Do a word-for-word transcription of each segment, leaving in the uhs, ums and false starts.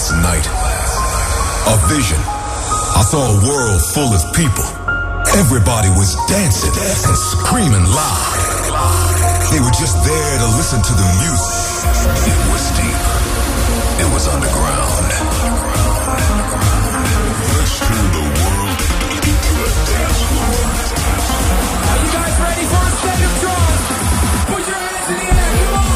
last night. A vision. I saw a world full of people. Everybody was dancing and screaming loud. They were just there to listen to the music. It was deep. It was underground. Let's turn the world into a dance floor. Are you guys ready for a State of Trance? Put your hands in the air, come on!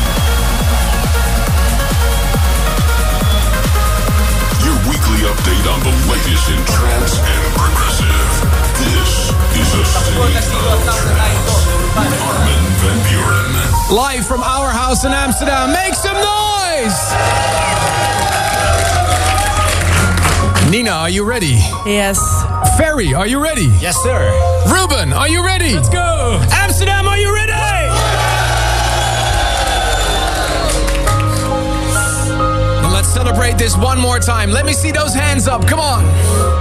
Your weekly update on the latest in trance and progressive. This is a State of Trance. Armin van Buuren. Live from our house in Amsterdam. Make some noise! Nina, are you ready? Yes. Ferry, are you ready? Yes, sir. Ruben, are you ready? Let's go! Amsterdam, are you ready? And let's celebrate this one more time. Let me see those hands up. Come on.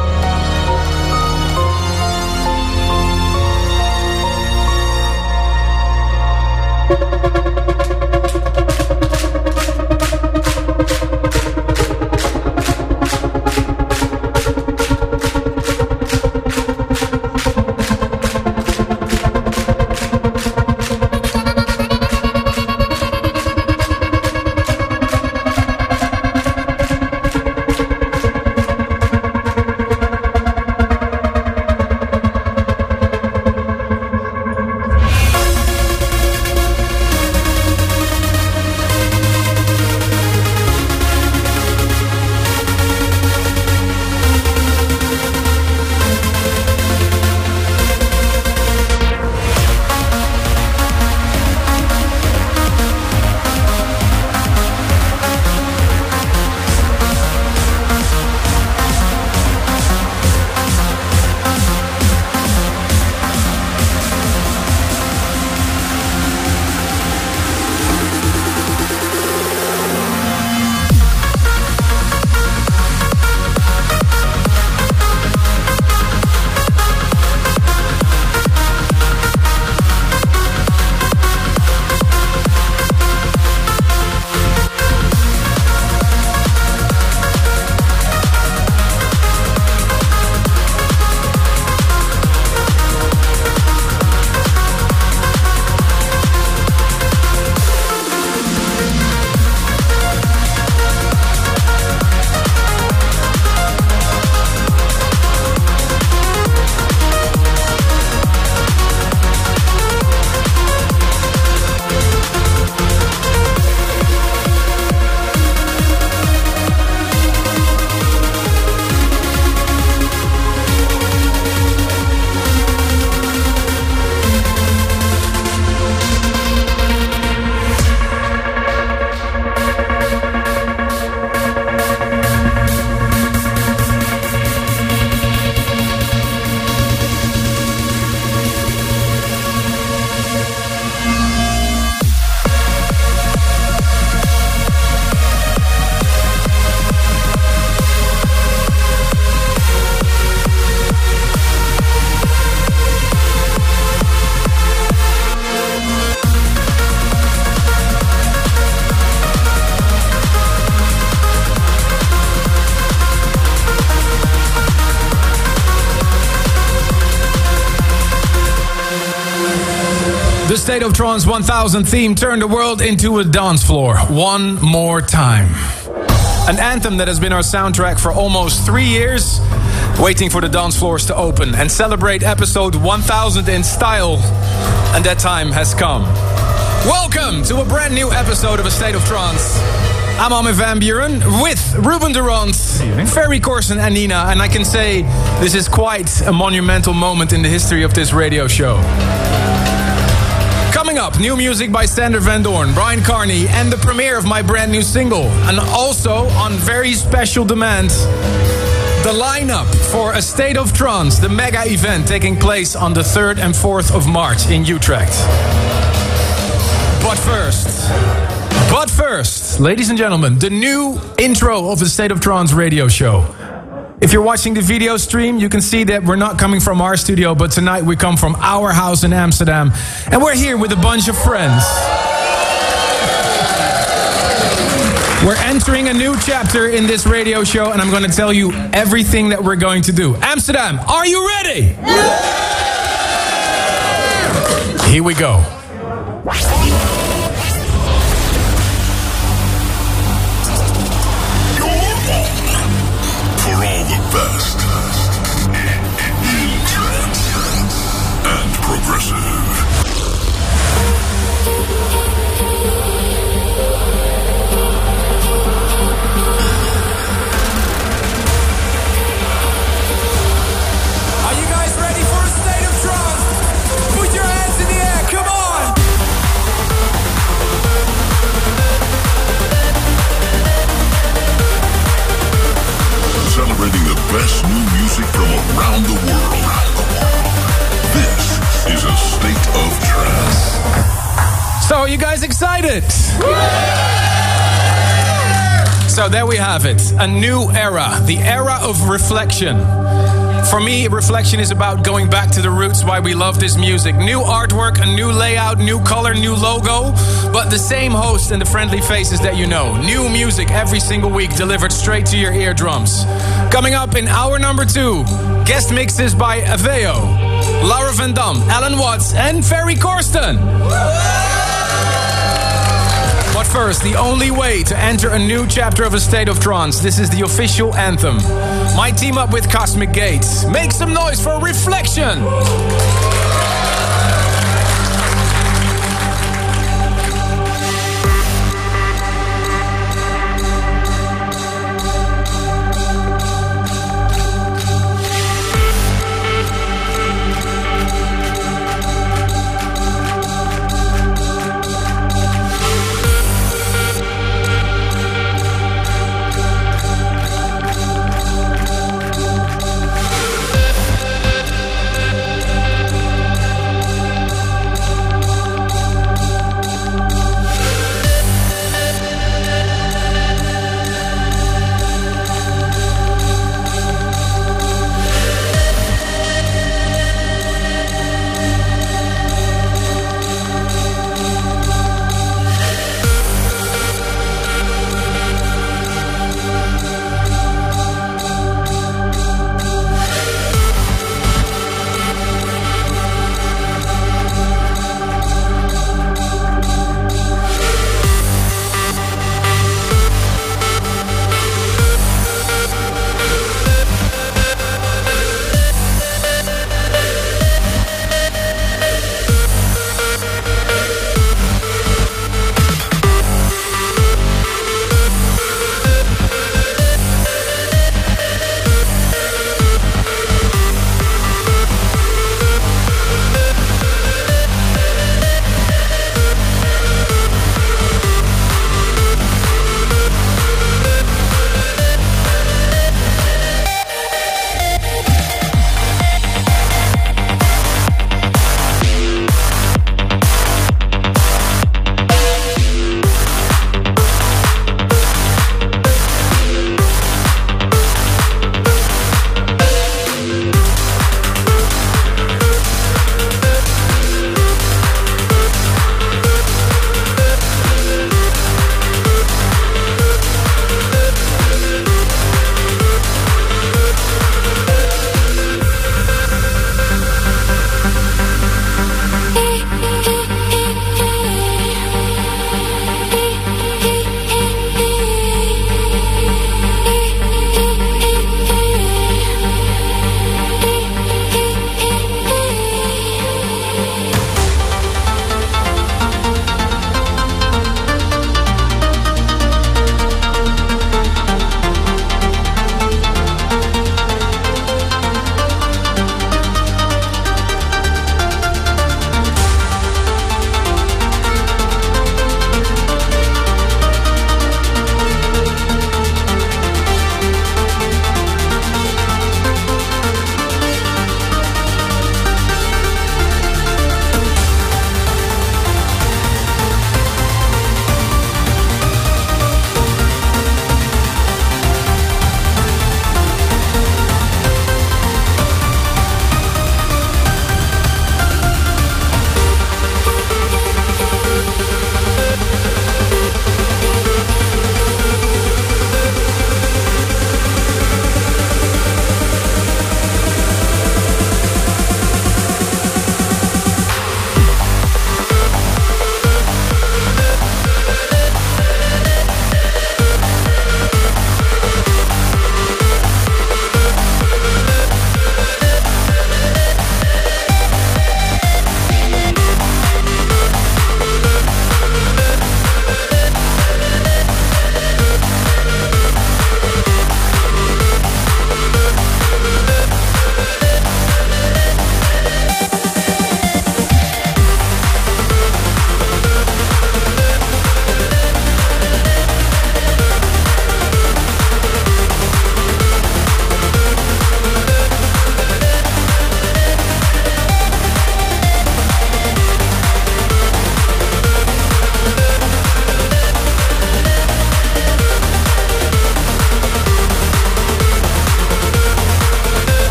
The State of Trance one thousand theme turned the world into a dance floor. One more time. An anthem that has been our soundtrack for almost three years, waiting for the dance floors to open and celebrate episode one thousand in style. And that time has come. Welcome to a brand new episode of A State of Trance. I'm Armin van Buuren with Ruben Durant, Ferry Corsten and Nina. And I can say this is quite a monumental moment in the history of this radio show. Coming up, new music by Sander Van Doorn, Brian Carney, and the premiere of my brand new single. And also, on very special demand, the lineup for A State of Trance, the mega event taking place on the third and fourth of March in Utrecht. But first, but first, ladies and gentlemen, the new intro of the State of Trance radio show. If you're watching the video stream, you can see that we're not coming from our studio, but tonight we come from our house in Amsterdam. And we're here with a bunch of friends. We're entering a new chapter in this radio show, and I'm going to tell you everything that we're going to do. Amsterdam, are you ready? Yeah! Here we go. Your home for all the best in trance and progressive. Celebrating the best new music from around the world. This is a state of trance. So, are you guys excited? So there we have it. A new era. The era of reflection. For me, reflection is about going back to the roots, why we love this music. New artwork, a new layout, new color, new logo, but the same host and the friendly faces that you know. New music every single week delivered straight to your eardrums. Coming up in hour number two, guest mixes by Aveo, Laura Van Dam, Alan Watts, and Ferry Corsten. But first, the only way to enter a new chapter of A State of Trance. This is the official anthem. My team up with Cosmic Gates. Make some noise for Reflection.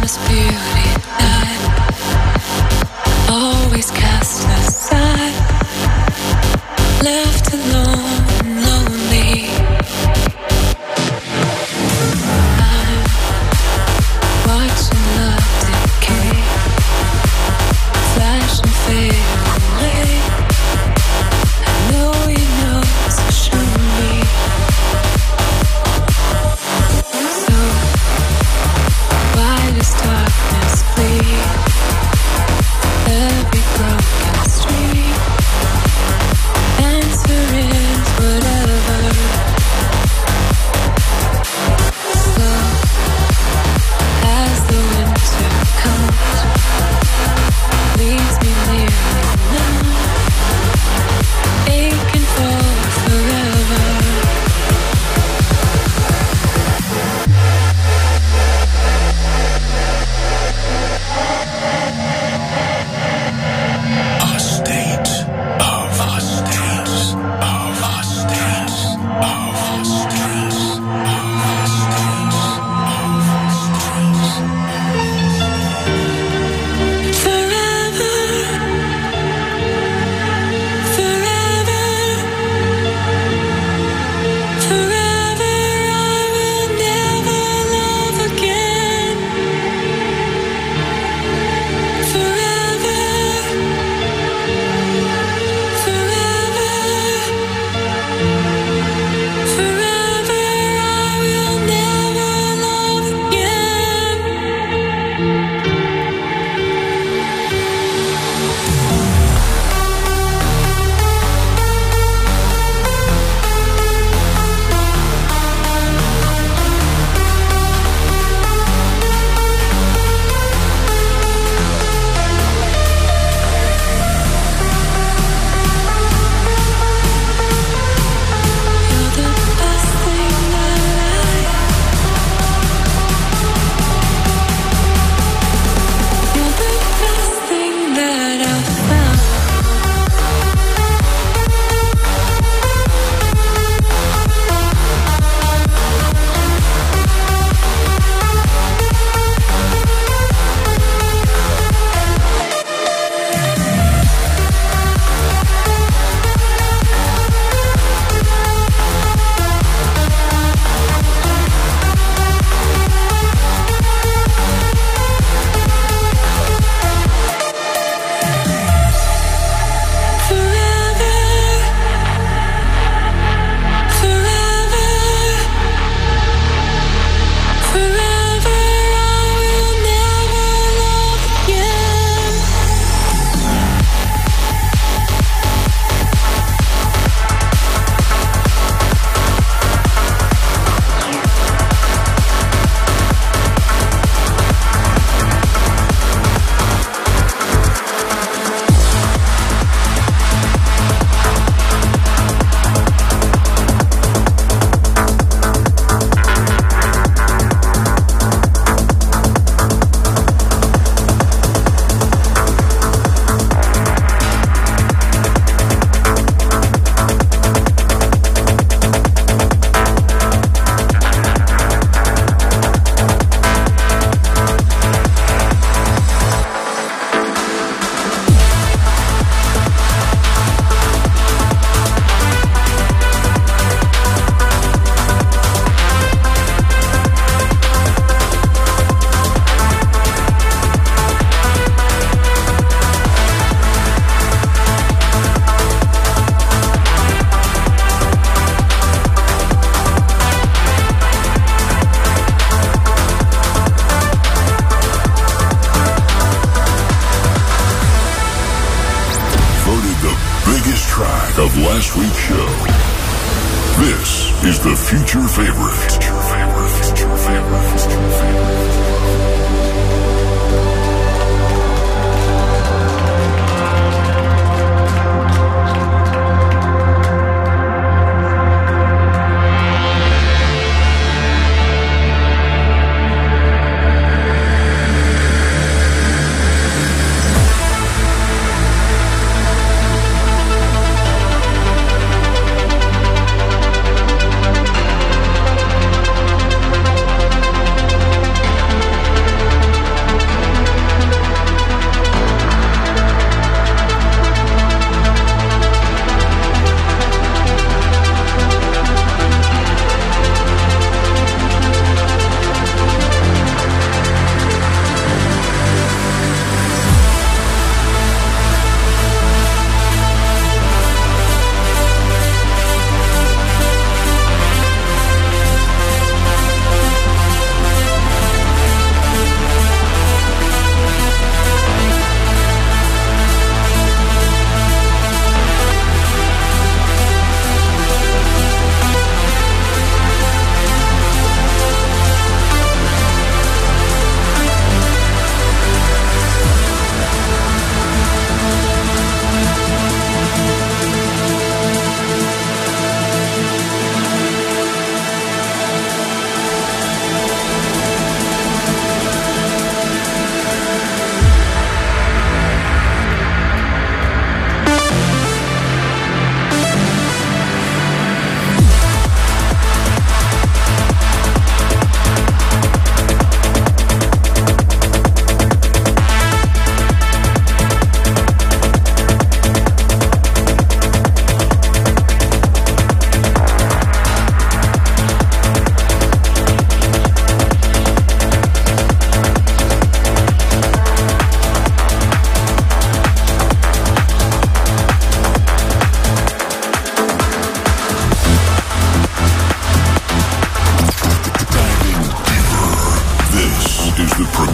promised beauty that always cast aside, left alone and lonely. I'm watching love decay, flash and fade away. I know he knows I shouldn't be. So why does darkness bleed every broken street? Answer is whatever. Slow as the winter comes, leaves me nearly numb, aching for forever. A state of a state of a state of a state of a state Forever, forever, forever, I will never love again. Forever, forever, forever, I will never love again. You're the best thing that I You're the best thing that I've found. Forever, forever, forever, I will never love again. voted the biggest track of last week's show. This is the Future Favorite. Future Favorite. Future Favorite. Future Favorite.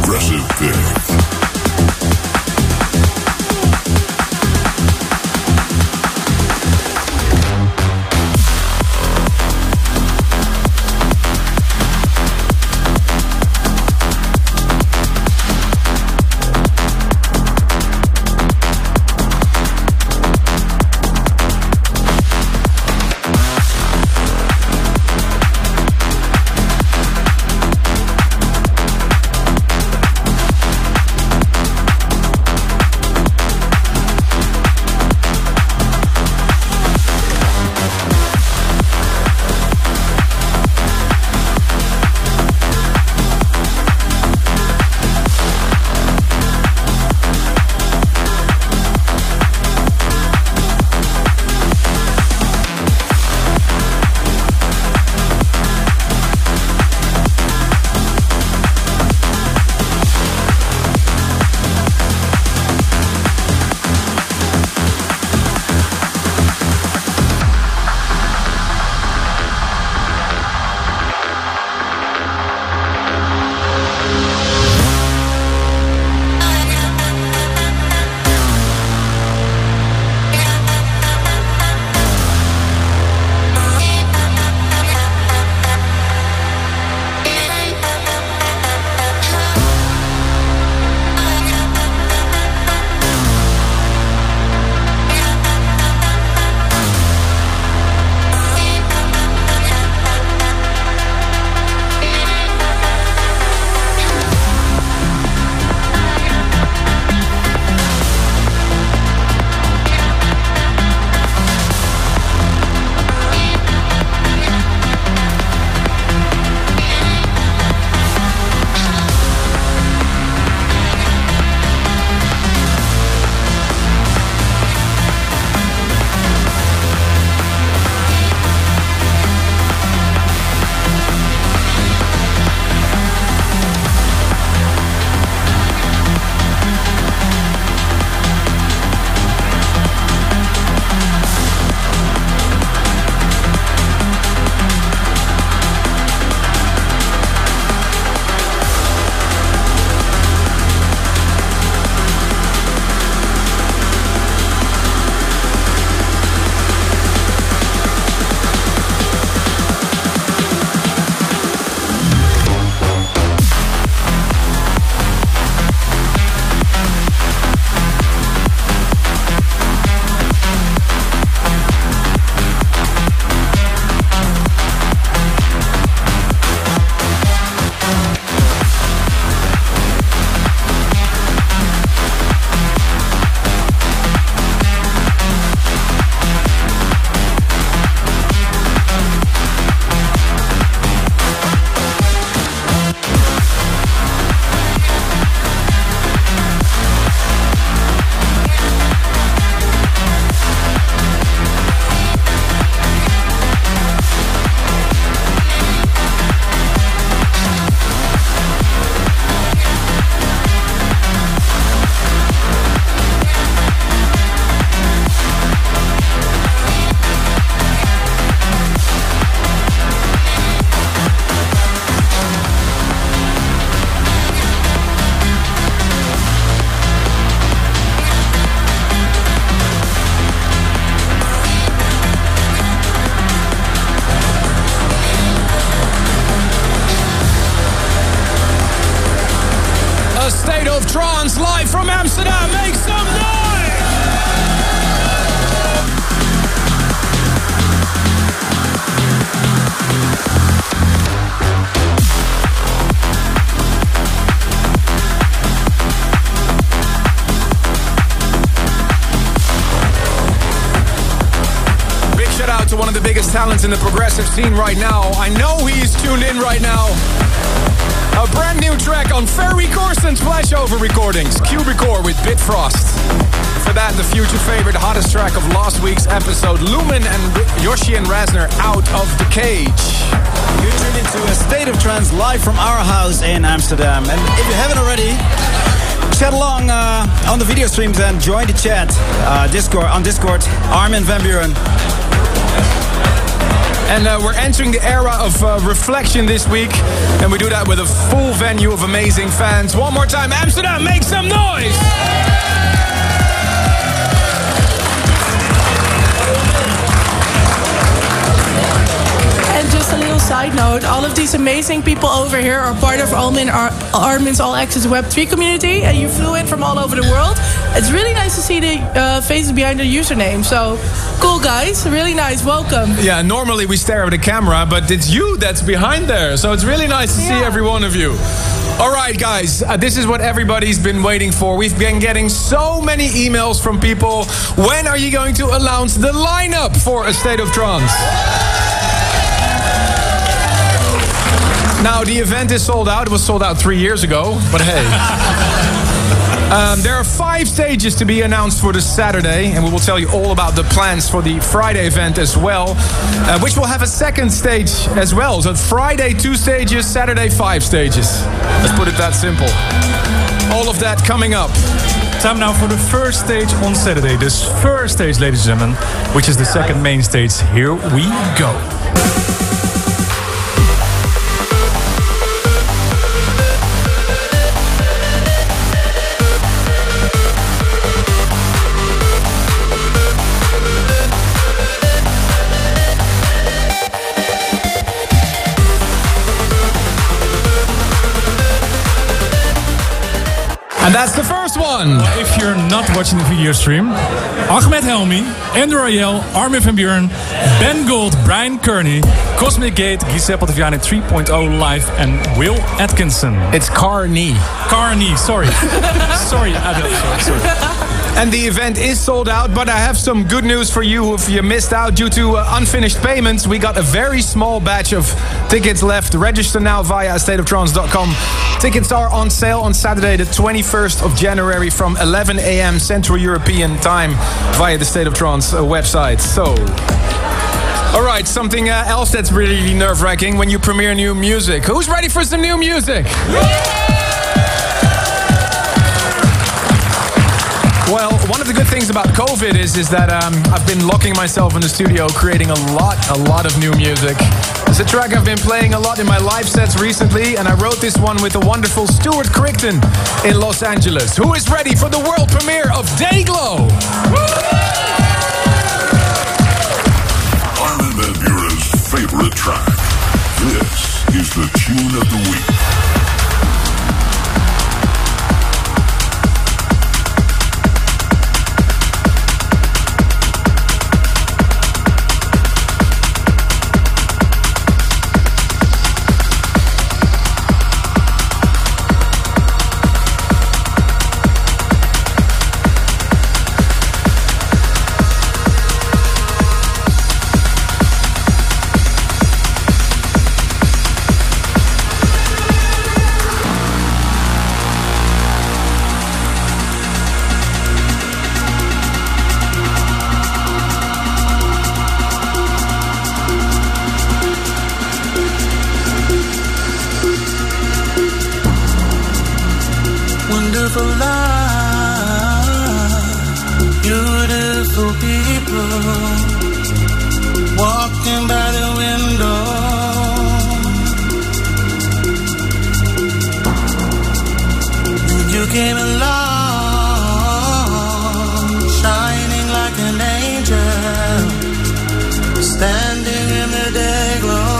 progressive things. Trance live from Amsterdam. Make some noise! Big shout out to one of the biggest talents in the progressive scene right now. I know he's tuned in right now. A brand new track on Ferry Corsten's Flashover Recordings, Cubicore with Bitfrost. For that, the future favorite, hottest track of last week's episode, Lumen and Yoshi and Razner, Out of the Cage. You're tuned into a State of Trance live from our house in Amsterdam. And if you haven't already, chat along uh, on the video streams and join the chat. Uh, Discord on Discord, Armin van Buuren. And uh, we're entering the era of uh, reflection this week. And we do that with a full venue of amazing fans. One more time, Amsterdam, make some noise! And just a little side note, all of these amazing people over here are part of Armin, Ar- Armin's All Access Web three community, and you flew in from all over the world. It's really nice to see the uh, faces behind the username. So, cool guys, really nice, welcome. Yeah, normally we stare at the camera, but it's you that's behind there. So it's really nice to yeah. see every one of you. All right, guys, uh, this is what everybody's been waiting for. We've been getting so many emails from people. When are you going to announce the lineup for A State of Trance? Now, the event is sold out. It was sold out three years ago, but hey. um, there are five stages to be announced for this Saturday, and we will tell you all about the plans for the Friday event as well, uh, which will have a second stage as well. So Friday, two stages, Saturday, five stages. Let's put it that simple. All of that coming up. Time now for the first stage on Saturday. This first stage, ladies and gentlemen, which is the second main stage. Here we go. And that's the first one. If you're not watching the video stream, Ahmed Helmi, Andrew Rayel, Armin van Buuren, Ben Gold, Brian Kearney, Cosmic Gate, Giuseppe Ottaviani three point oh live, and Will Atkinson. It's Carney. Carney, sorry. sorry, Adele, sorry, sorry. And the event is sold out, but I have some good news for you if you missed out due to uh, unfinished payments. We got a very small batch of tickets left. Register now via state of trance dot com. Tickets are on sale on Saturday the twenty-first of January from eleven a.m. Central European time via the State of Trance uh, website. So, all right, something uh, else that's really nerve-wracking when you premiere new music. Who's ready for some new music? Well, one of the good things about COVID is, is that um, I've been locking myself in the studio, creating a lot, a lot of new music. It's a track I've been playing a lot in my live sets recently, and I wrote this one with the wonderful Stuart Crichton in Los Angeles. Who is ready for the world premiere of Dayglow? Armin van Buuren's favorite track. This is the tune of the week. Wonderful love, beautiful people, walking by the window. You came along, shining like an angel, standing in the day glow.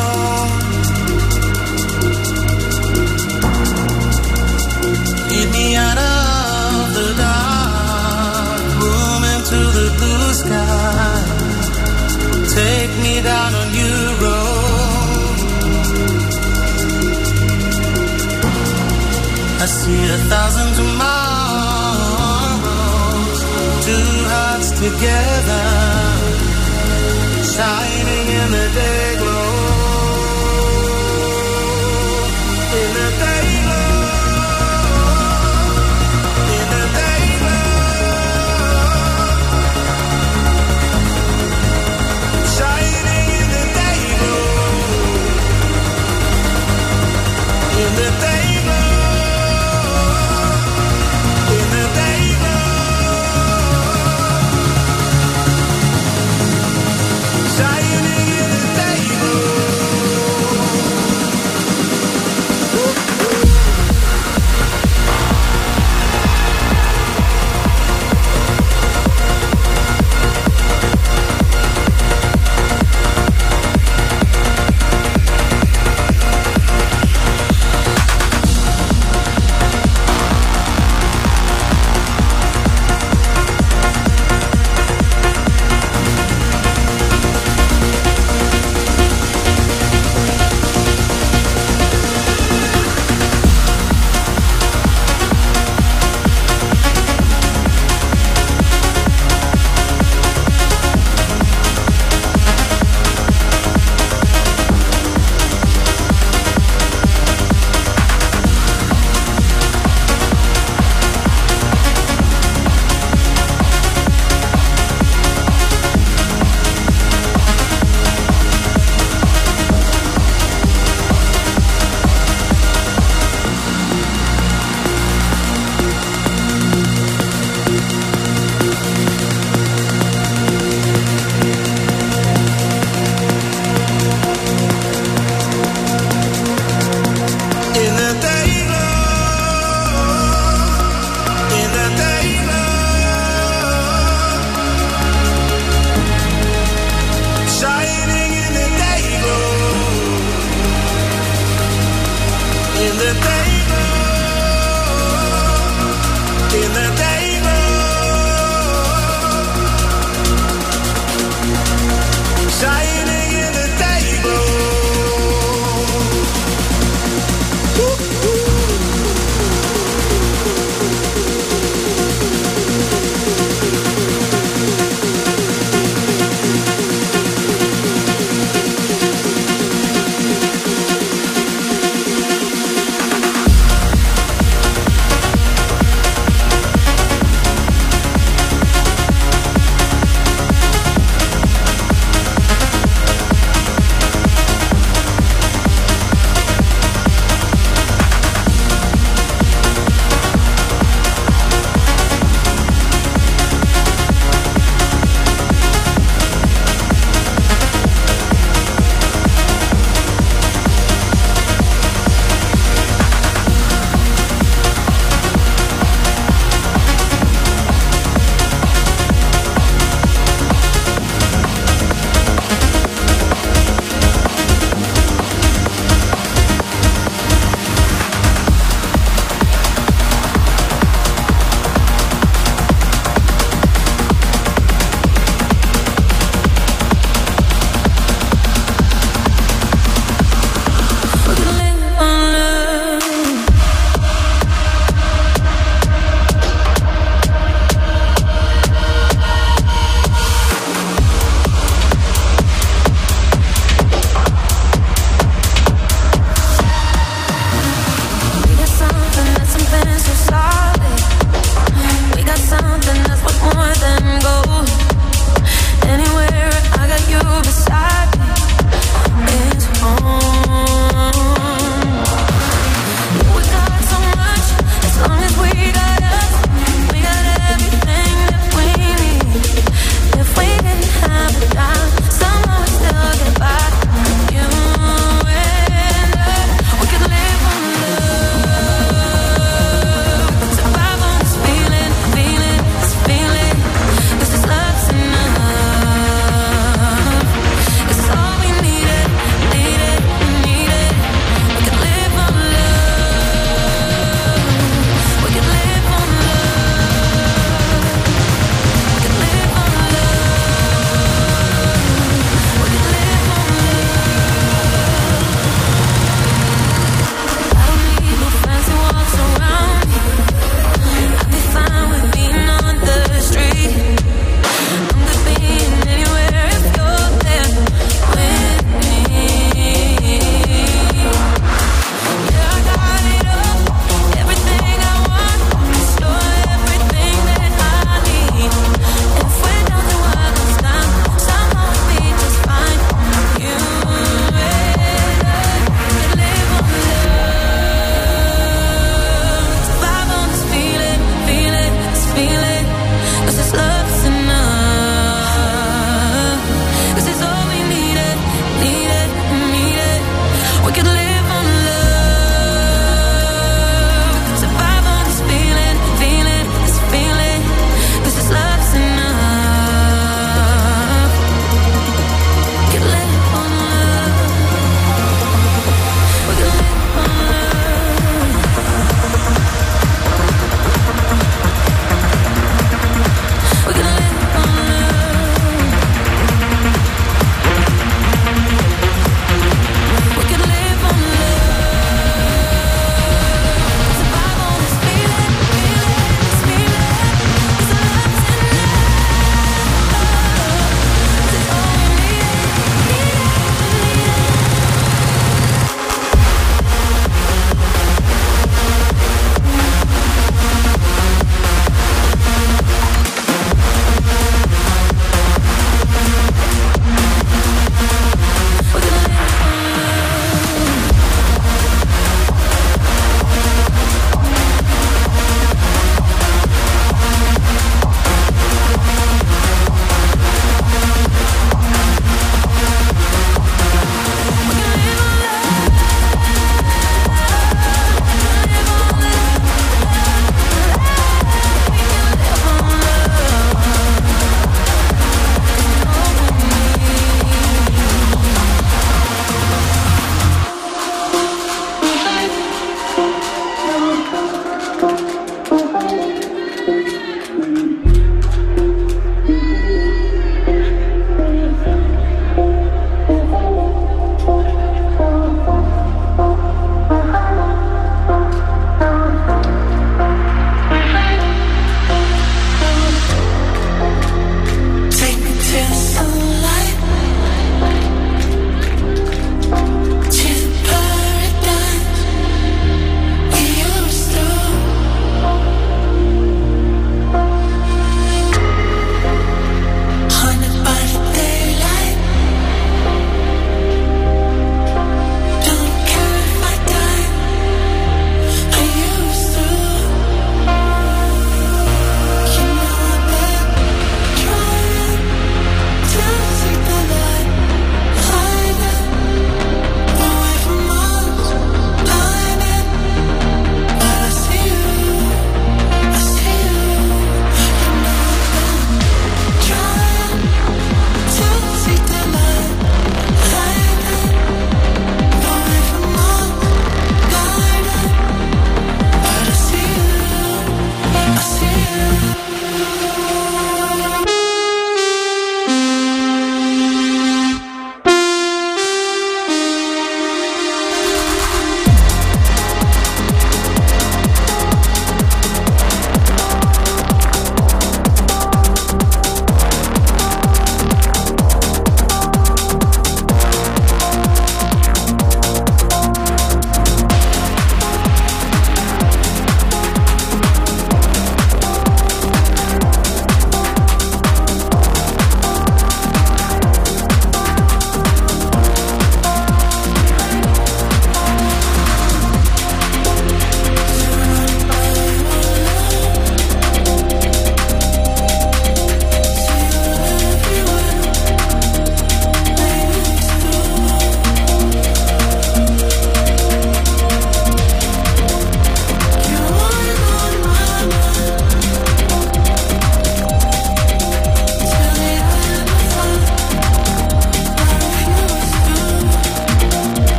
Get me out of the dark room into the blue sky. Take me down a new road. I see a thousand tomorrows, two hearts together, shining in the day glow. In the day glow. In the day glow, in the day glow, shining in the day.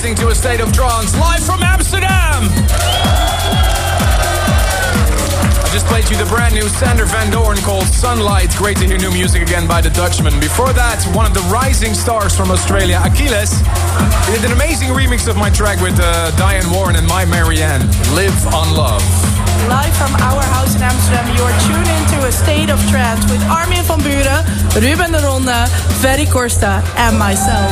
listening to A State of Trance live from Amsterdam. I just played you the brand new Sander Van Doorn called Sunlight. Great to hear new music again by the Dutchman. Before that, one of the rising stars from Australia, Achilles. He did an amazing remix of my track with uh, Diane Warren and My Marianne, Live on Love. Live from our house in Amsterdam, you are tuned into A State of Trance with Armin van Buuren, Ruben de Ronde, Ferry Corsta, and myself.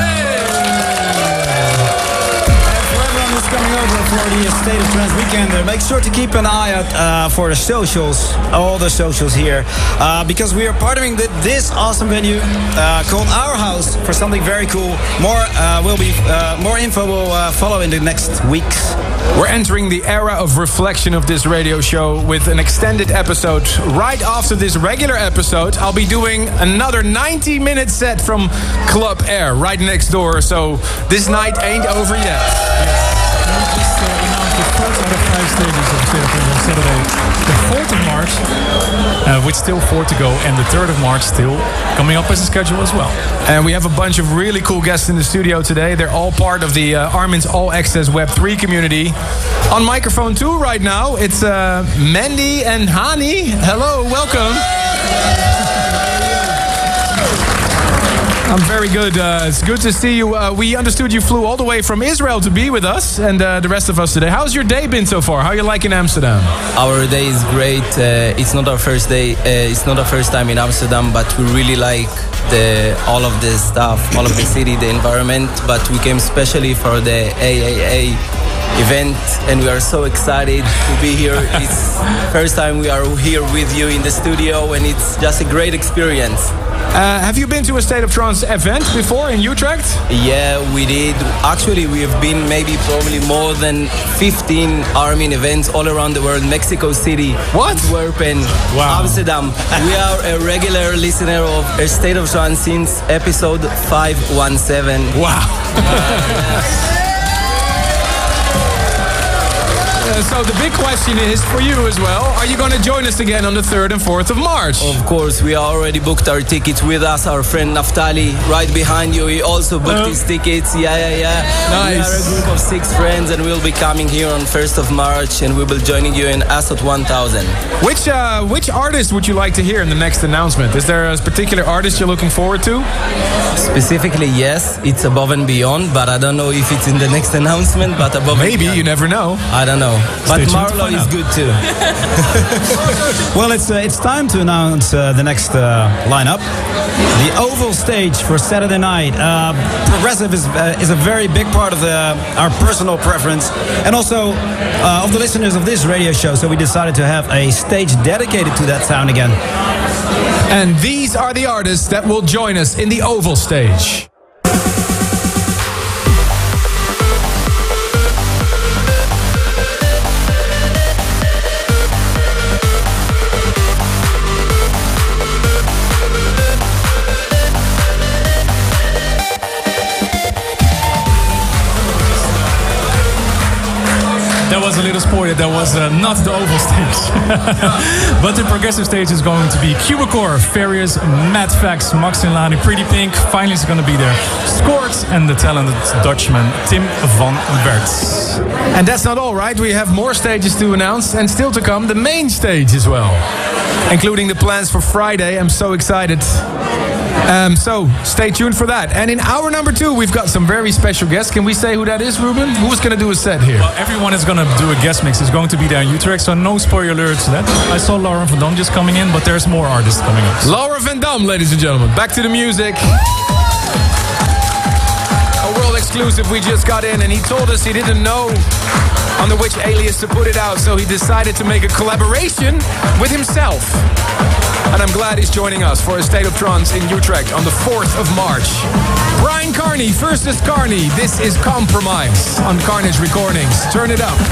Coming over for the State of Trance weekend. Uh, make sure to keep an eye out uh, for the socials, all the socials here, uh, because we are partnering with this awesome venue uh, called Our House for something very cool. More uh, will be uh, more info will uh, follow in the next weeks. We're entering the era of reflection of this radio show with an extended episode. Right after this regular episode, I'll be doing another ninety minute set from Club Air right next door. So this night ain't over yet. Yes. We just uh, announced the first out of five stages of State of Trance on Saturday, the fourth of March, uh, with still four to go, and the third of March still coming up as a schedule as well. And we have a bunch of really cool guests in the studio today. They're all part of the uh, Armin's All Access Web three community. On microphone two right now, it's uh, Mandy and Hani. Hello, welcome. I'm very good. Uh, it's good to see you. Uh, we understood you flew all the way from Israel to be with us and uh, the rest of us today. How's your day been so far? How are you liking Amsterdam? Our day is great. Uh, it's not our first day. Uh, it's not our first time in Amsterdam, but we really like the all of the stuff, all of the city, the environment. But we came specially for the A A A event, and we are so excited to be here. It's first time we are here with you in the studio, and it's just a great experience. Uh, have you been to a State of Trance event before in Utrecht? Yeah, we did. Actually, we have been maybe probably more than fifteen Armin events all around the world. Mexico City, what? Antwerpen, wow. Amsterdam. We are a regular listener of A State of Trance since episode five one seven. Wow. Uh, so the big question is for you as well, are you going to join us again on the third and fourth of March? Of course, we already booked our tickets with us. Our friend Naftali, right behind you, he also booked uh, his tickets. Yeah, yeah, yeah. Nice. We are a group of six friends, and we'll be coming here on first of March, and we'll be joining you in Asot one thousand. Which uh, which artist would you like to hear in the next announcement? Is there a particular artist you're looking forward to? Specifically, yes, it's Above and Beyond, but I don't know if it's in the next announcement. But Above Maybe, and Beyond, you never know. I don't know. But Marlo is good too. Well, it's uh, it's time to announce uh, the next uh, lineup. The Oval Stage for Saturday night. Uh, progressive is uh, is a very big part of the, our personal preference, and also uh, of the listeners of this radio show. So we decided to have a stage dedicated to that sound again. And these are the artists that will join us in the Oval Stage. That was a little spoiler. That was uh, not the Oval Stage. But the progressive stage is going to be Cubicore, Farius, Mad Fax, Max Inlani, Pretty Pink. Finally is going to be there. Scorch and the talented Dutchman, Tim van Wertz. And that's not all, right? We have more stages to announce and still to come, the main stage as well. Including the plans for Friday. I'm so excited. Um, so, stay tuned for that. And in hour number two, we've got some very special guests. Can we say who that is, Ruben? Who's going to do a set here? Well, everyone is going to do a guest mix. It's going to be there in Utrecht, so no spoiler alerts to that. I saw Laura Van Dam just coming in, but there's more artists coming up. Laura Van Dam, ladies and gentlemen. Back to the music. A world exclusive we just got in, and he told us he didn't know under which alias to put it out, so he decided to make a collaboration with himself. And I'm glad he's joining us for A State of Trance in Utrecht on the fourth of March. Brian Carney versus Carney. This is Compromise on Carnage Recordings. Turn it up.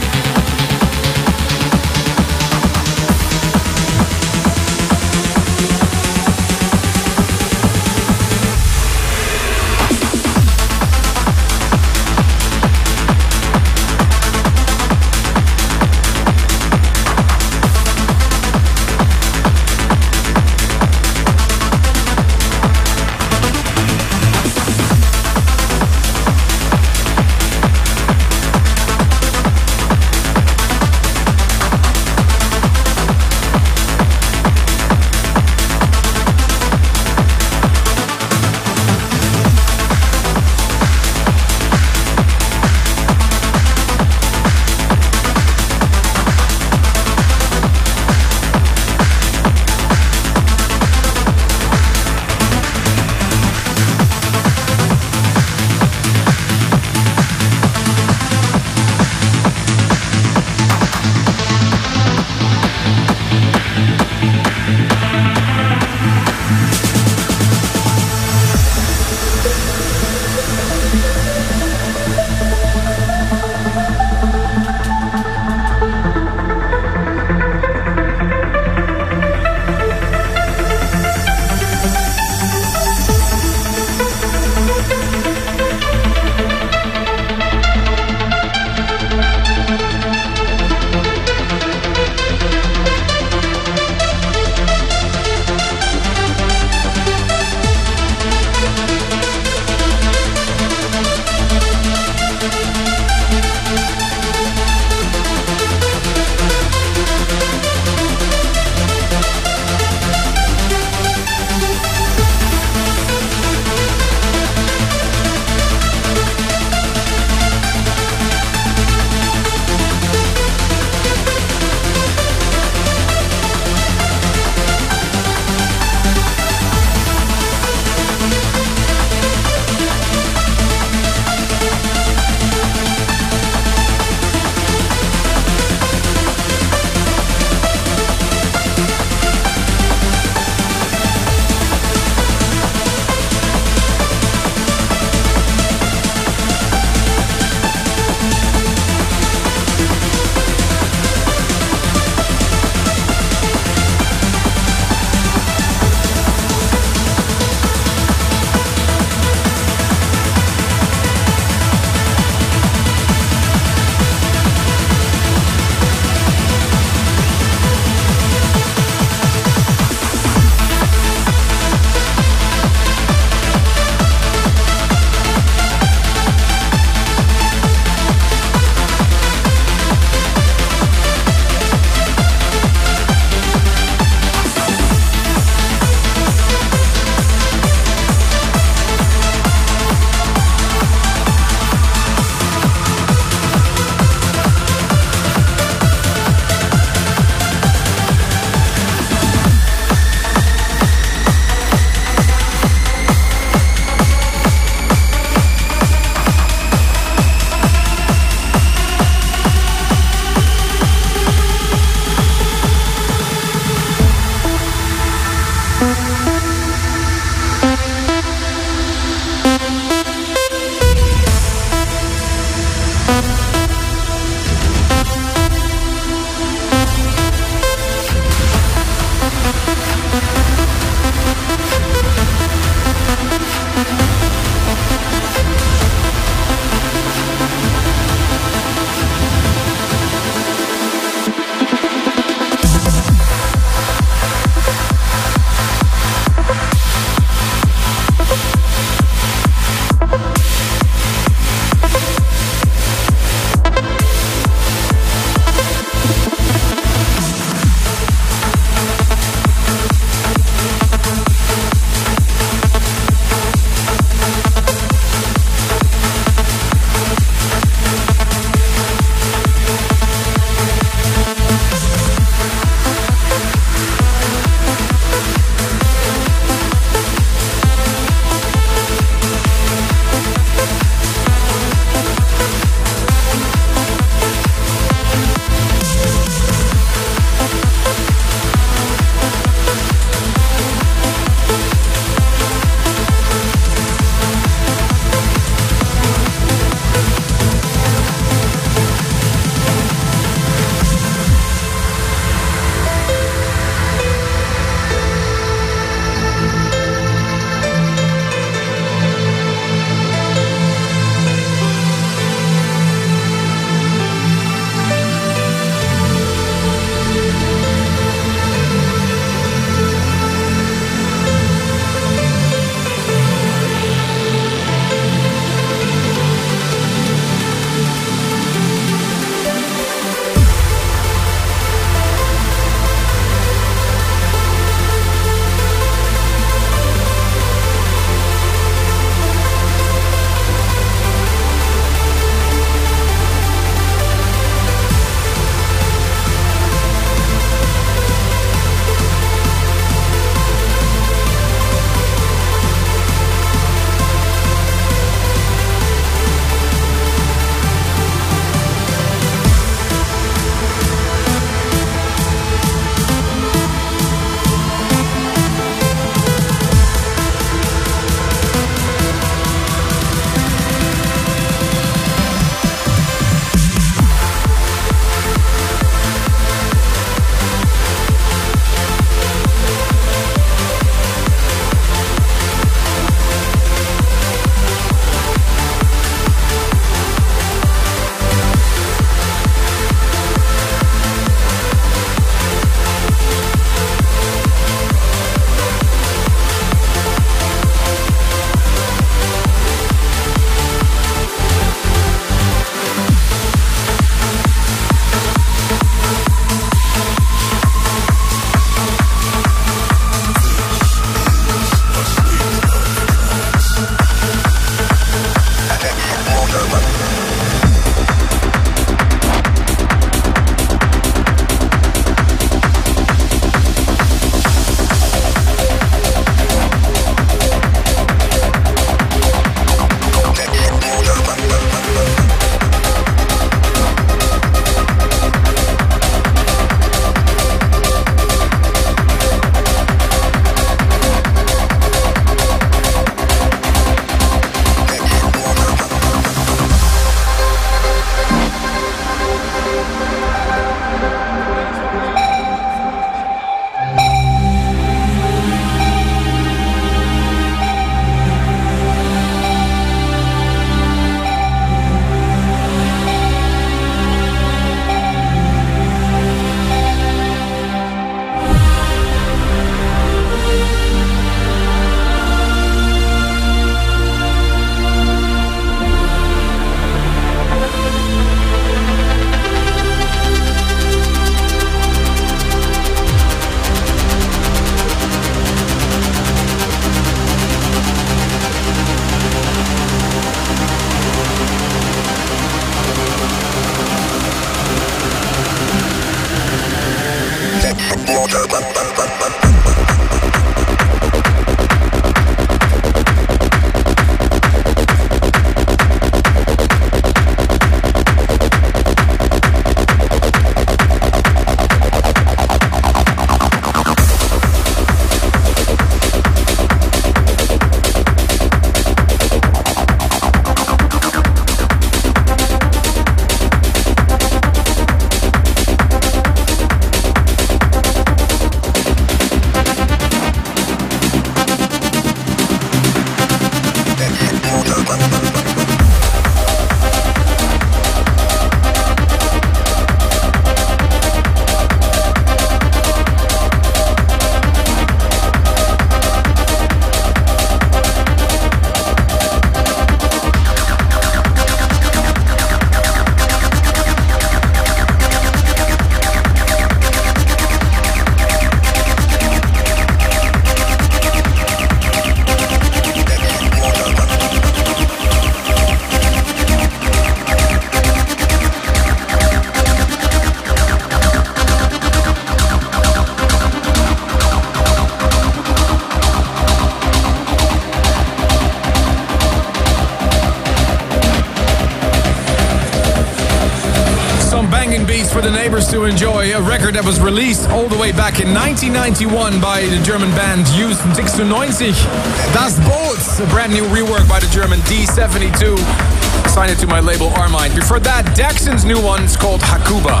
For the neighbors to enjoy, a record that was released all the way back in nineteen ninety-one by the German band Used sixty-nine. Das Boot, a brand new rework by the German D seventy-two. Signed it to my label Armine. Before that, Daxon's new one is called Hakuba.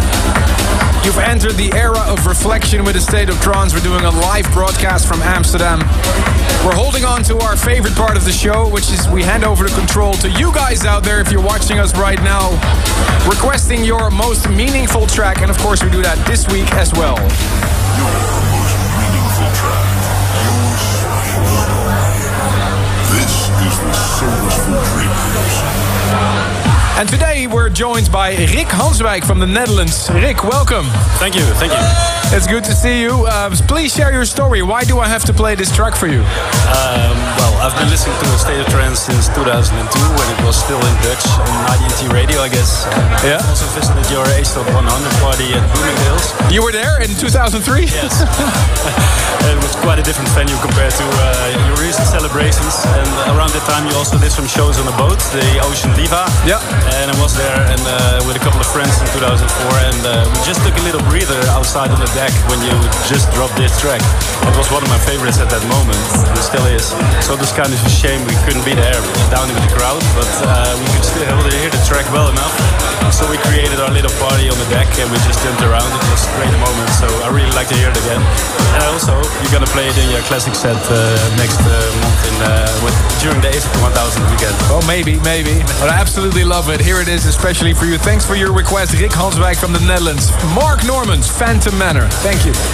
You've entered the era of reflection with A State of Trance. We're doing a live broadcast from Amsterdam. We're holding on to our favorite part of the show, which is we hand over the control to you guys out there if you're watching us right now, requesting your most meaningful track. And of course, we do that this week as well. Your most meaningful track. This is the Soulful Dreamers. And today we're joined by Rick Hanswijk from the Netherlands. Rick, welcome. Thank you, thank you. It's good to see you. Uh, please share your story. Why do I have to play this track for you? Um, well, I've been listening to A State of Trance since two thousand two, when it was still in Dutch on I D T Radio, I guess. Yeah. I also visited your A Stop one hundred party at Bloomingdale's. You were there in two thousand three? Yes. It was quite a different venue compared to uh, your recent celebrations. And around that time, you also did some shows on a boat, the Ocean Diva. Yeah. And I was there and uh, with a couple of friends in two thousand four, and uh, we just took a little breather outside on the deck when you just dropped this track. It was one of my favorites at that moment, and it still is. So it was kind of a shame we couldn't be there down with the crowd, but uh, we could still hear the track well enough. So we created our little party on the deck and we just jumped around. It was a great moment, so I really like to hear it again. And also, you're gonna play it in your classic set uh, next uh, month in, uh, with, during the A S one thousand weekend. Oh, maybe, maybe. But I absolutely love it. Here it is, especially for you. Thanks for your request, Rick Hanswijk from the Netherlands. Mark Normans, Phantom Manor. Thank you.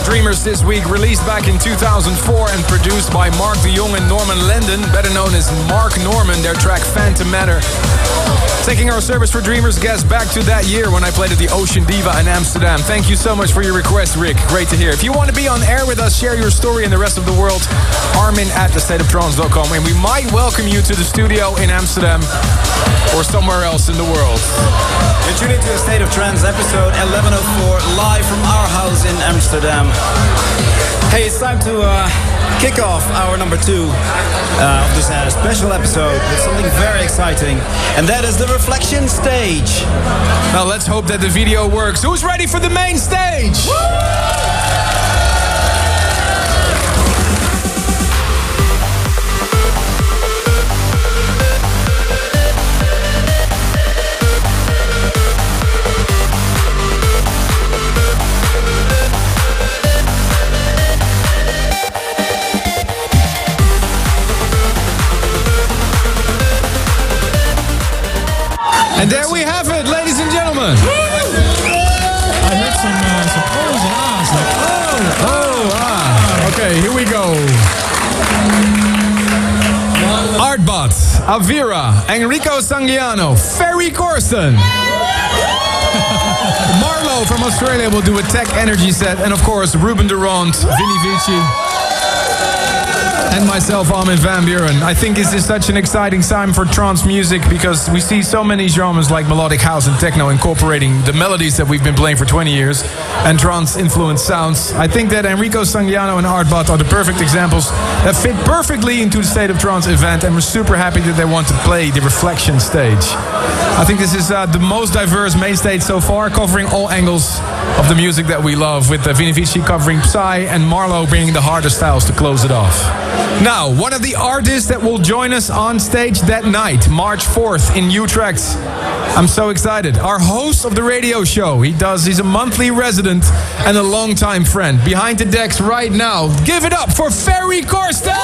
Dreamers this week, released back in two thousand four and produced by Mark de Jong and Norman Lendon, better known as Mark Norman, their track Phantom Matter. Taking our Service for Dreamers guest back to that year when I played at the Ocean Diva in Amsterdam. Thank you so much for your request, Rick. Great to hear. If you want to be on air with us, share your story in the rest of the world, Armin at the state of trance dot com, and we might welcome you to the studio in Amsterdam or somewhere else in the world. You're tuning to a State of Trance episode eleven oh four, live from our house in Amsterdam. Hey, it's time to uh, kick off hour number two uh, of this uh, special episode with something very exciting, and that is the Reflection Stage. Now let's hope that the video works. Who's ready for the main stage? And there we have it, ladies and gentlemen. I heard some, uh, some ohs and ahs. Like, oh, oh, ah. Okay, here we go. Artbot, Avira, Enrico Sangiano, Ferry Corsten. Marlo from Australia will do a Tech Energy set. And of course, Ruben Durant, Vinny Vici. And myself, Armin van Buuren. I think this is such an exciting time for trance music because we see so many genres like melodic house and techno incorporating the melodies that we've been playing for twenty years and trance-influenced sounds. I think that Enrico Sangiano and Artbot are the perfect examples that fit perfectly into the State of Trance event, and we're super happy that they want to play the Reflection Stage. I think this is uh, the most diverse main stage so far, covering all angles of the music that we love, with uh, Vinny Vici covering Psy and Marlo bringing the harder styles to close it off. Now, one of the artists that will join us on stage that night, March fourth in Utrecht. I'm so excited. Our host of the radio show. He does, he's a monthly resident and a longtime friend. Behind the decks right now, give it up for Ferry Corsten!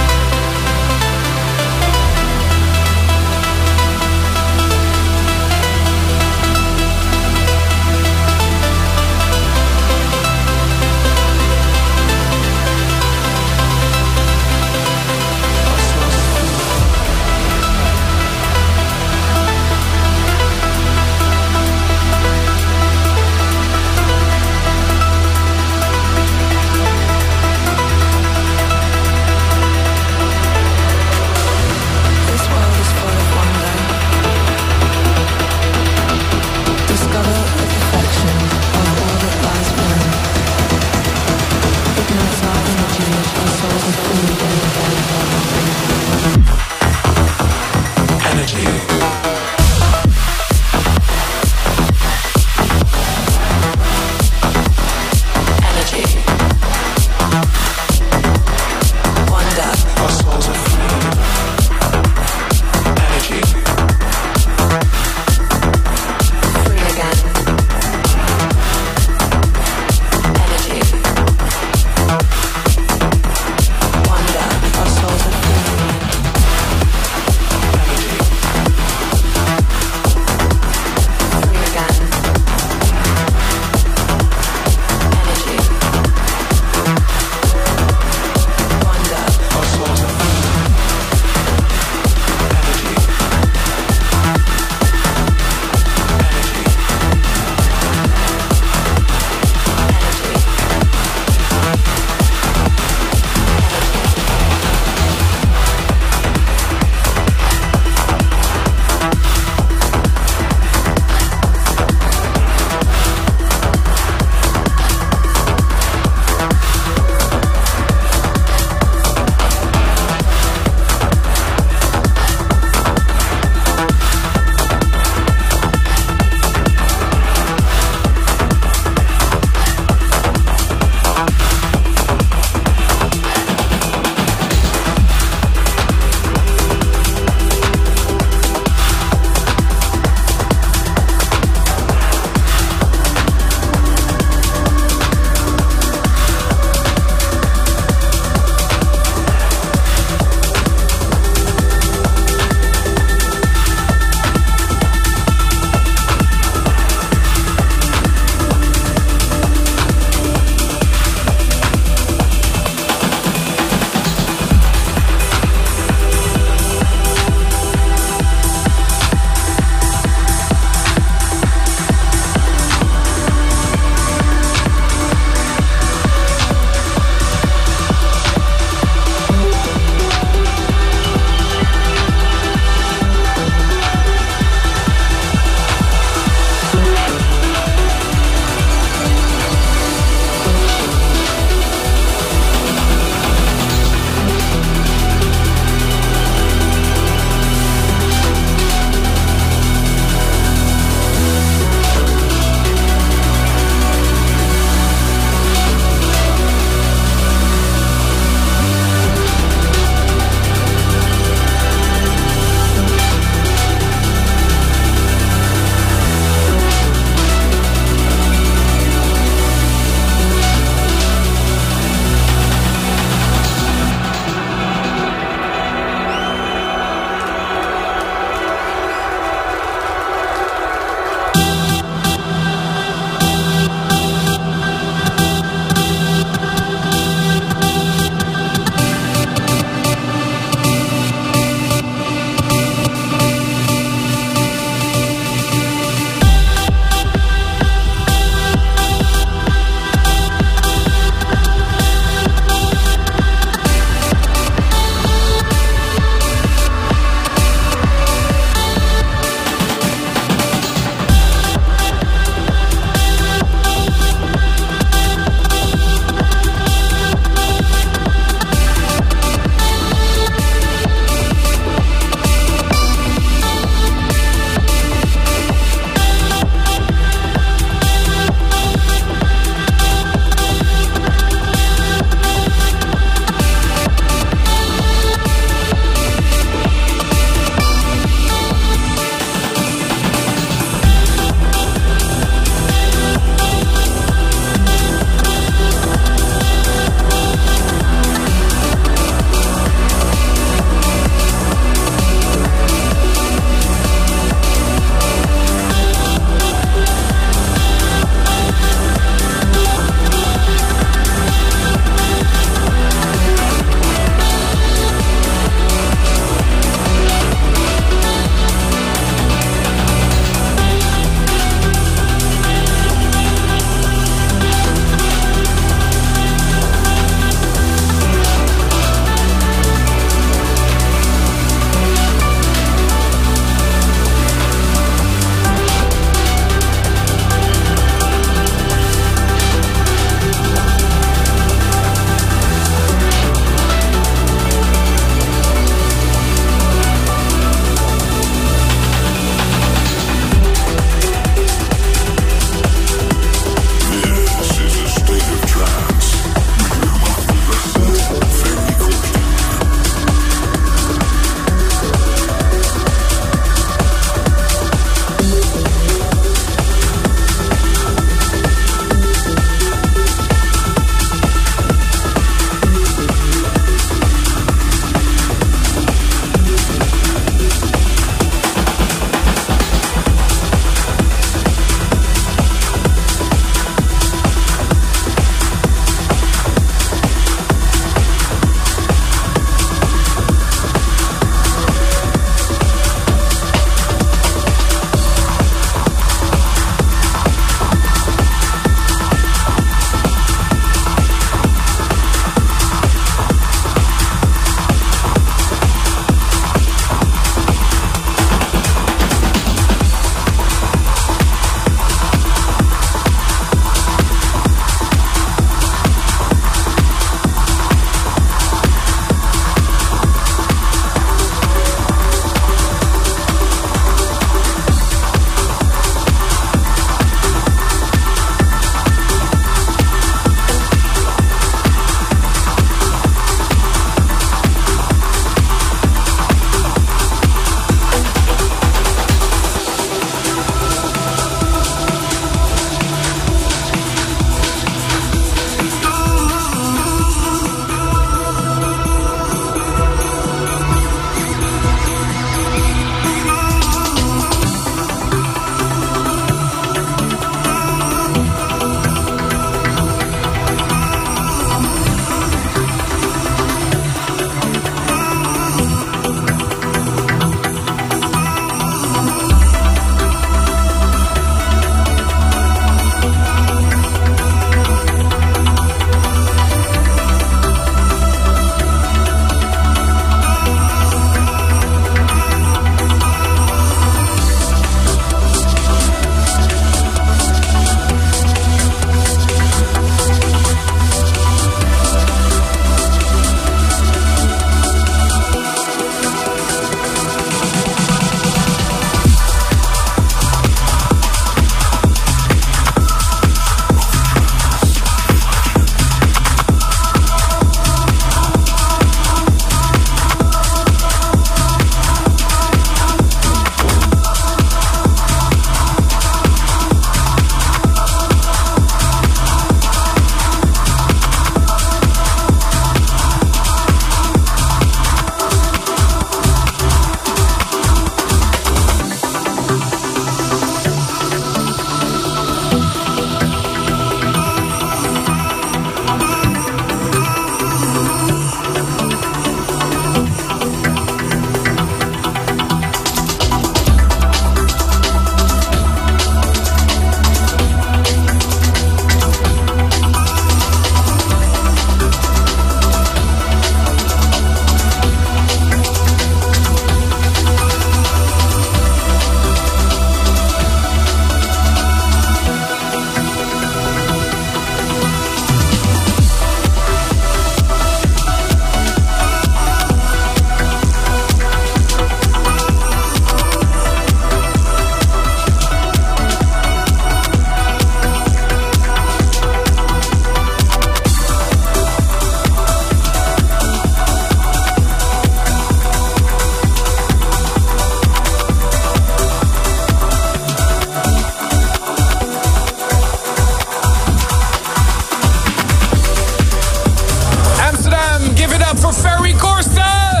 Ferry Corsten!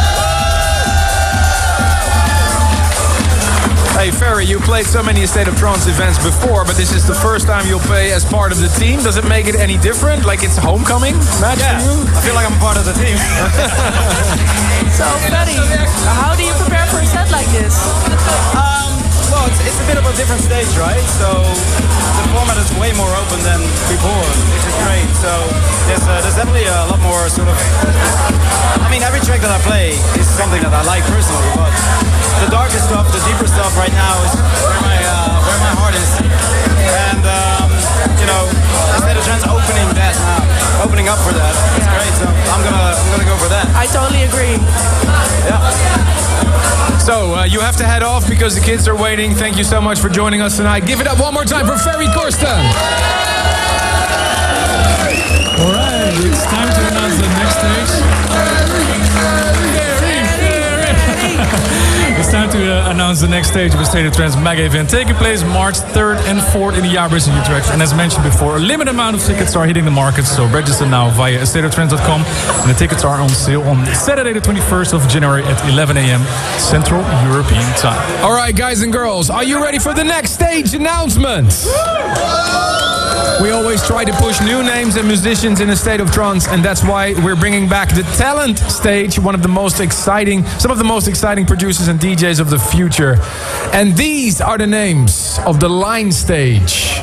Hey Ferry, you played so many State of Trance events before, but this is the first time you'll play as part of the team. Does it make it any different? Like it's a homecoming match Yeah, for you? I feel like I'm part of the team. So, Ferry, how do you prepare for a set like this? Um, well, it's, it's a bit of a different stage, right? So the format is way more open than before, which is great. So there's, uh, there's definitely a lot more sort of... I mean, every track that I play is something that I like personally, but the darker stuff, the deeper stuff right now is where my, uh, where my heart is. And, um, you know, State of Trance opening that now, opening up for that, it's great. So I'm gonna, I'm gonna go for that. I totally agree. Yeah. So, uh, you have to head off because the kids are waiting. Thank you so much for joining us tonight. Give it up one more time for Ferry Corsten. Alright, it's time to announce the next stage. It's time to uh, announce the next stage of the State of Trance mega event taking place March third and fourth in the Jaarbeurs in Utrecht. And as mentioned before, a limited amount of tickets are hitting the market, so register now via state of trance dot com. And the tickets are on sale on Saturday the twenty-first of January at eleven a.m. Central European Time. All right, guys and girls, are you ready for the next stage announcement? We always try to push new names and musicians in a state of trance, and that's why we're bringing back the Talent Stage, one of the most exciting, some of the most exciting producers and D Js of the future. And these are the names of the Line Stage.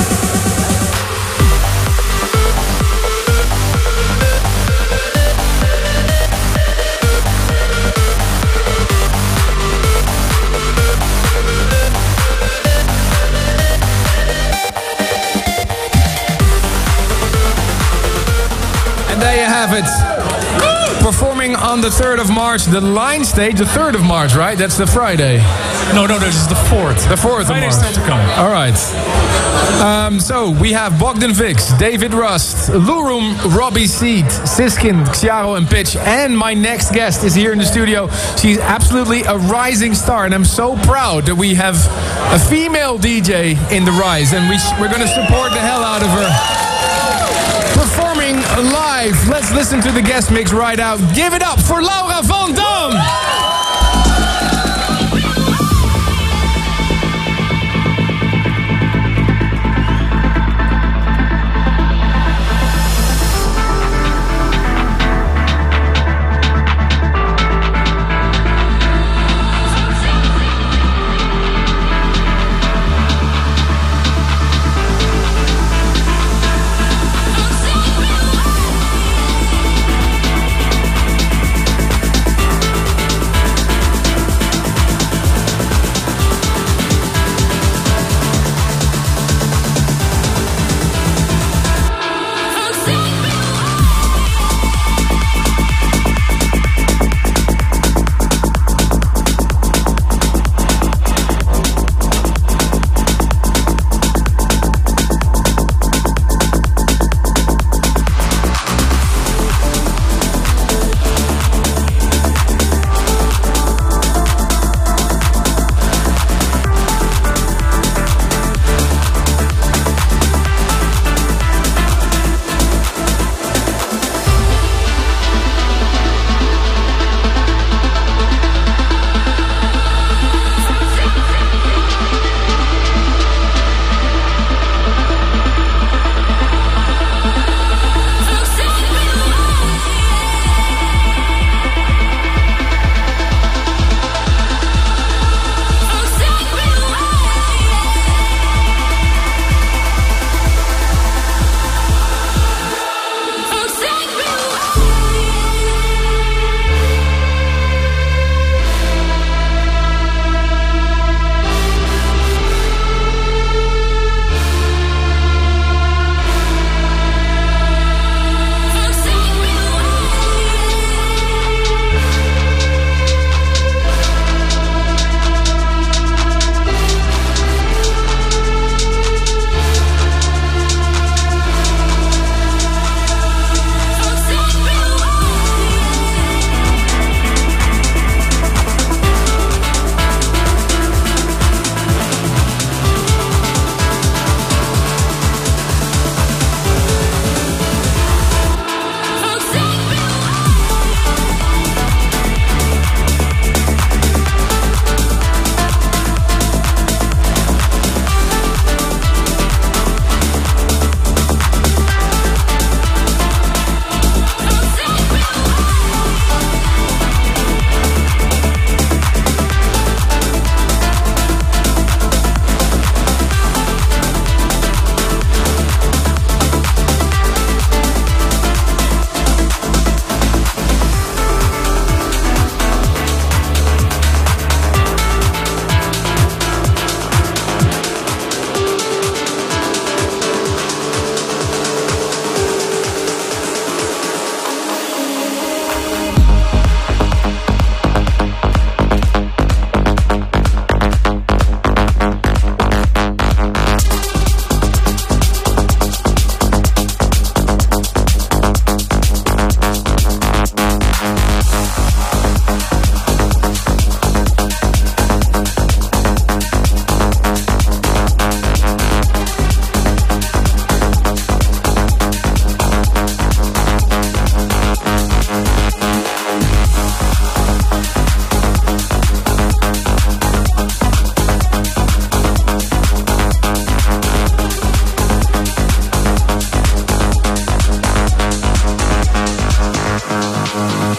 There you have it. Performing on the third of March, the Line Stage, the third of March, right? That's the Friday. No, no, this is the fourth. The fourth of March. Friday's still to come. All right. Um, so we have Bogdan Vix, David Rust, Lurum, Robbie Seed, Siskin, Xiaro and Pitch, and my next guest is here in the studio. She's absolutely a rising star, and I'm so proud that we have a female D J in the rise, and we sh- we're going to support the hell out of her. Performing live. Let's listen to the guest mix right out. Give it up for Laura Van Dam.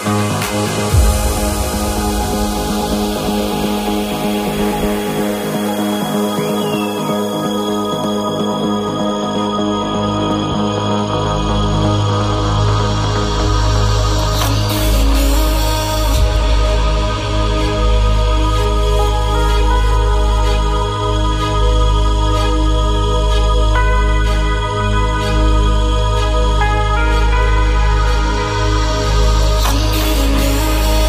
I'm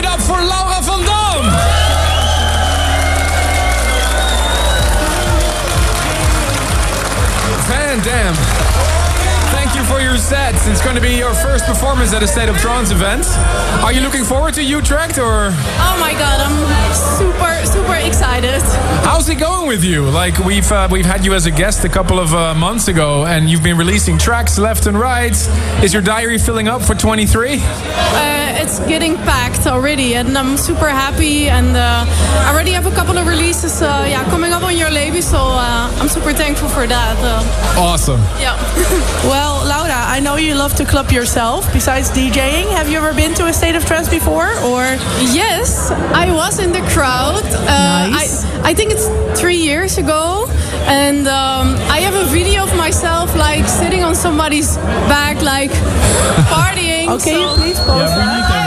it up for Laura van Dam. Van Dam, thank you for your set. It's going to be your first performance at a State of Trance event. Are you looking forward to Utrecht or? Oh my god, I'm super, super excited. How's it going with you? Like we've uh, we've had you as a guest a couple of uh, months ago, and you've been releasing tracks left and right. Is your diary filling up for twenty-three? Uh, it's getting packed already, and I'm super happy. And uh, I already have a couple of releases, uh, yeah, coming up on your label. So uh, I'm super thankful for that. Uh, awesome. Yeah. Well, Laura, I know you love to club yourself. Besides DJing, have you ever been to a State of Trance before? Or yes, I was in the crowd. Uh, nice. I, I think it's three years ago, and um, I have a video of myself like sitting on somebody's back, like partying. Okay, so. please pause Yeah, we need that.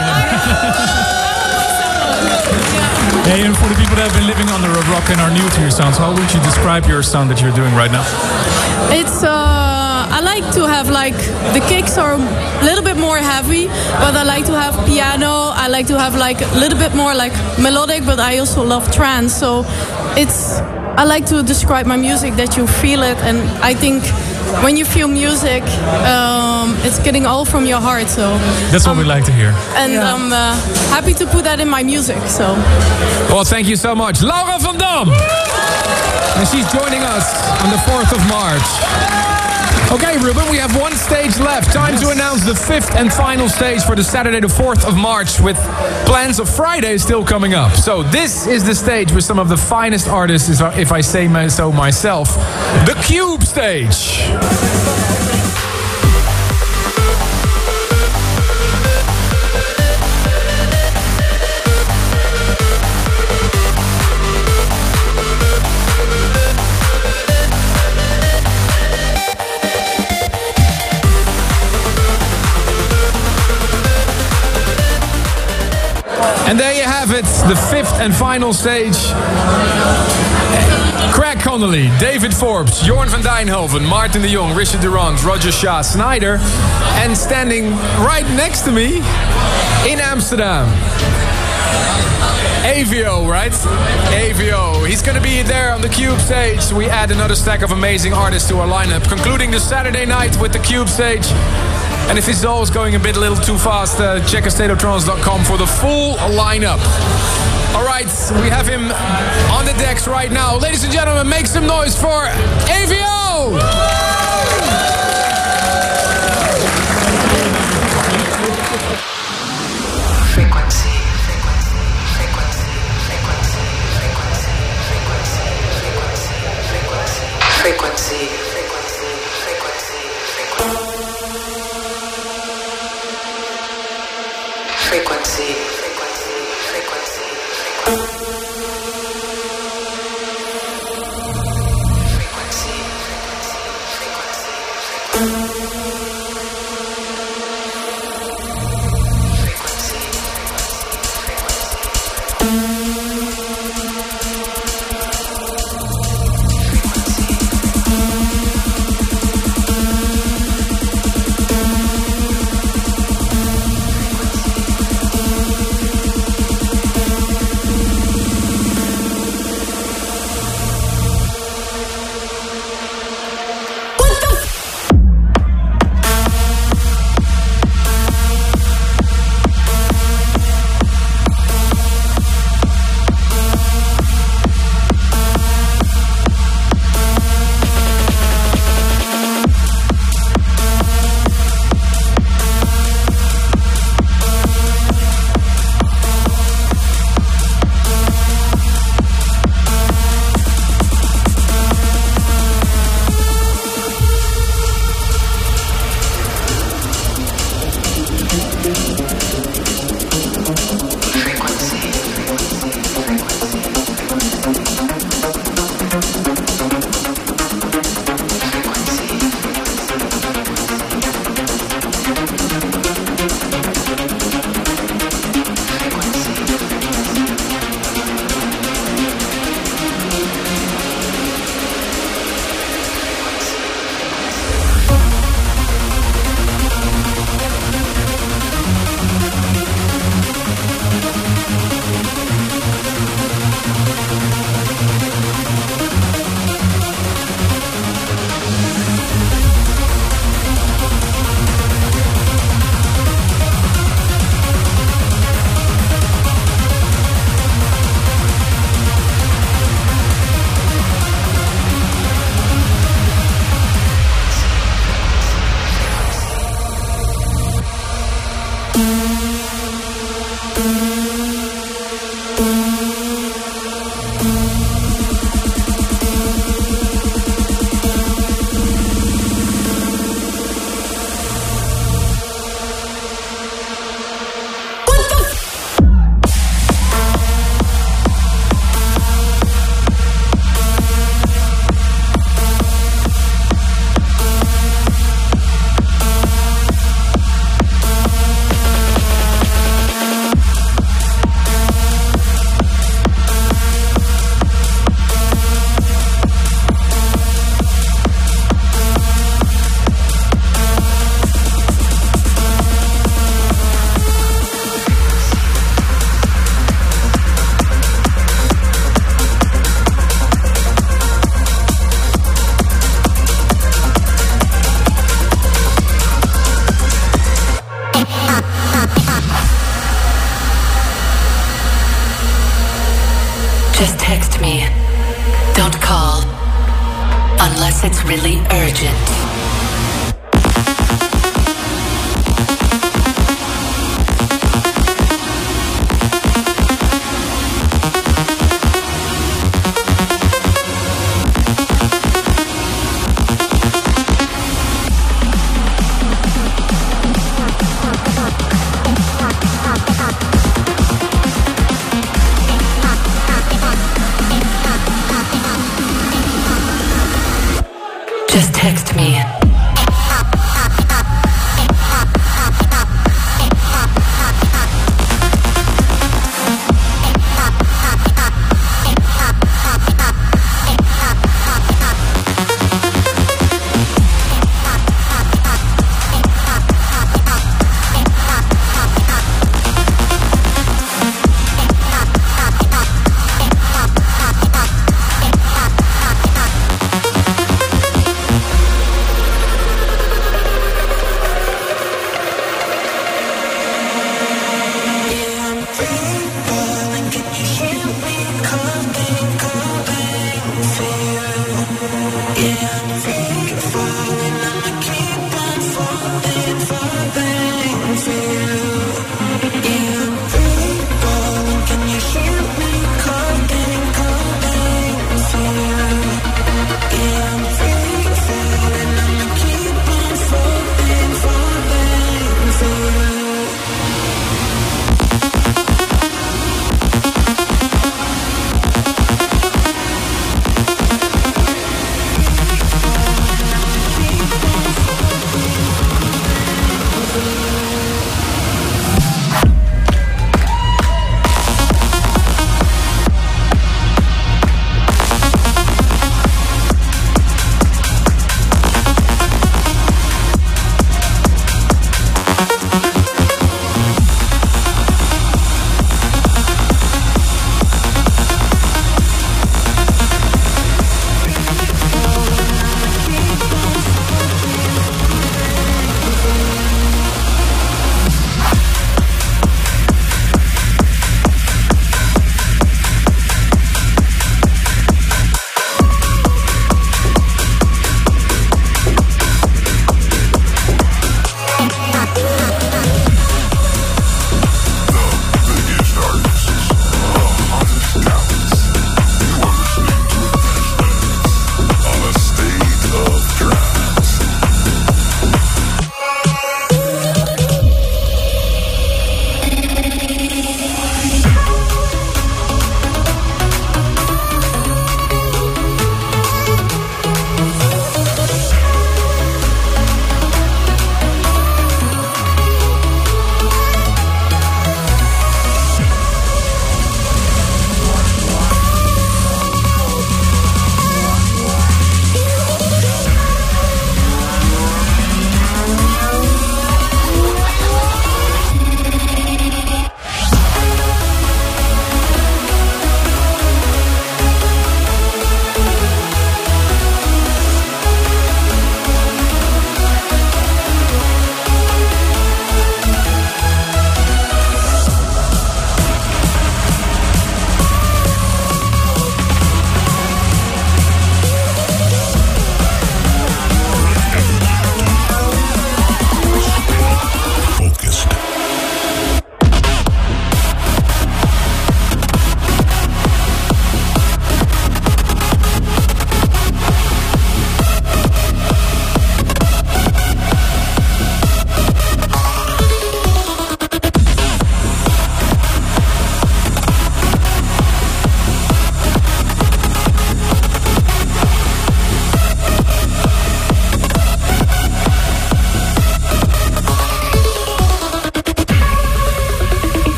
Hey, and for the people that have been living under a rock and are new to your sounds, how would you describe your sound that you're doing right now? It's uh, I like to have like the kicks are a little bit more heavy, but I like to have piano. I like to have like a little bit more like melodic, but I also love trance. So it's I like to describe my music that you feel it, and I think when you feel music, um, it's getting all from your heart. So that's what um, we like to hear. And yeah. I'm uh, happy to put that in my music. So, well, thank you so much, Laura van Dam. And she's joining us on the fourth of March. Okay, Ruben, we have one stage left. Time yes. to announce the fifth and final stage for the Saturday the fourth of March, with plans of Friday still coming up. So this is the stage with some of the finest artists, if I say so myself. The Cube stage. And there you have it, the fifth and final stage. Craig Connolly, David Forbes, Jorn van Dijnhoven, Martin de Jong, Richard Durand, Roger Shah, Snyder. And standing right next to me in Amsterdam, A V O, right? A V O. He's going to be there on the Cube stage. We add another stack of amazing artists to our lineup, concluding the Saturday night with the Cube stage. And if this is always going a bit a little too fast, uh, check state of trance dot com for the full lineup. All right, we have him on the decks right now. Ladies and gentlemen, make some noise for A V O! Frequency. Frequency. Frequency. Just text me. Don't call. Unless it's really urgent. Just text me.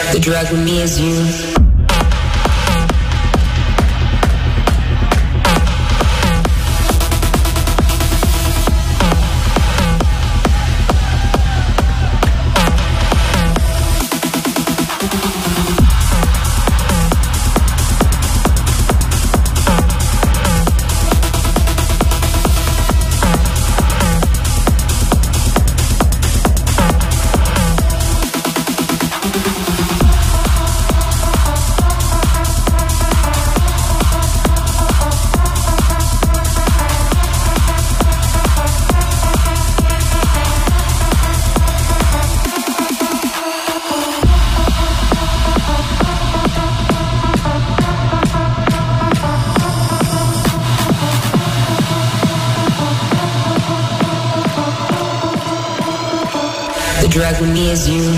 The drug with me is you. The drug with me is you.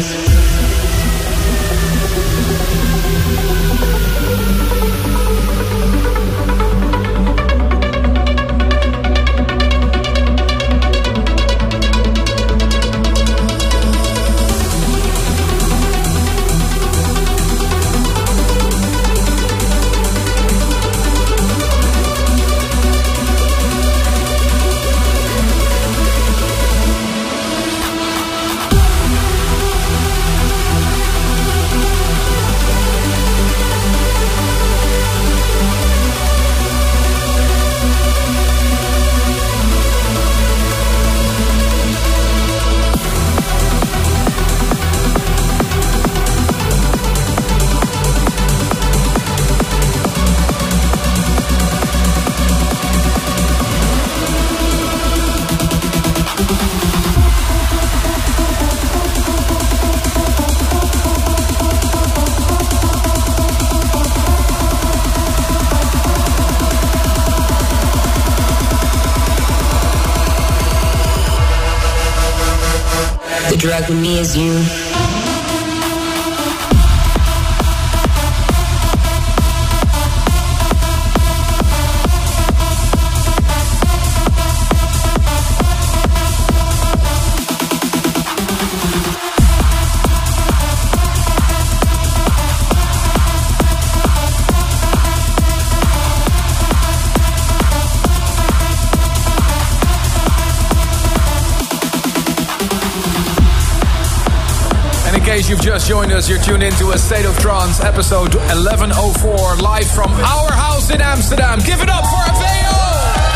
The drug with me is you. In case you've just joined us, you're tuned into A State of Trance, episode eleven oh four, live from our house in Amsterdam. Give it up for Aveo!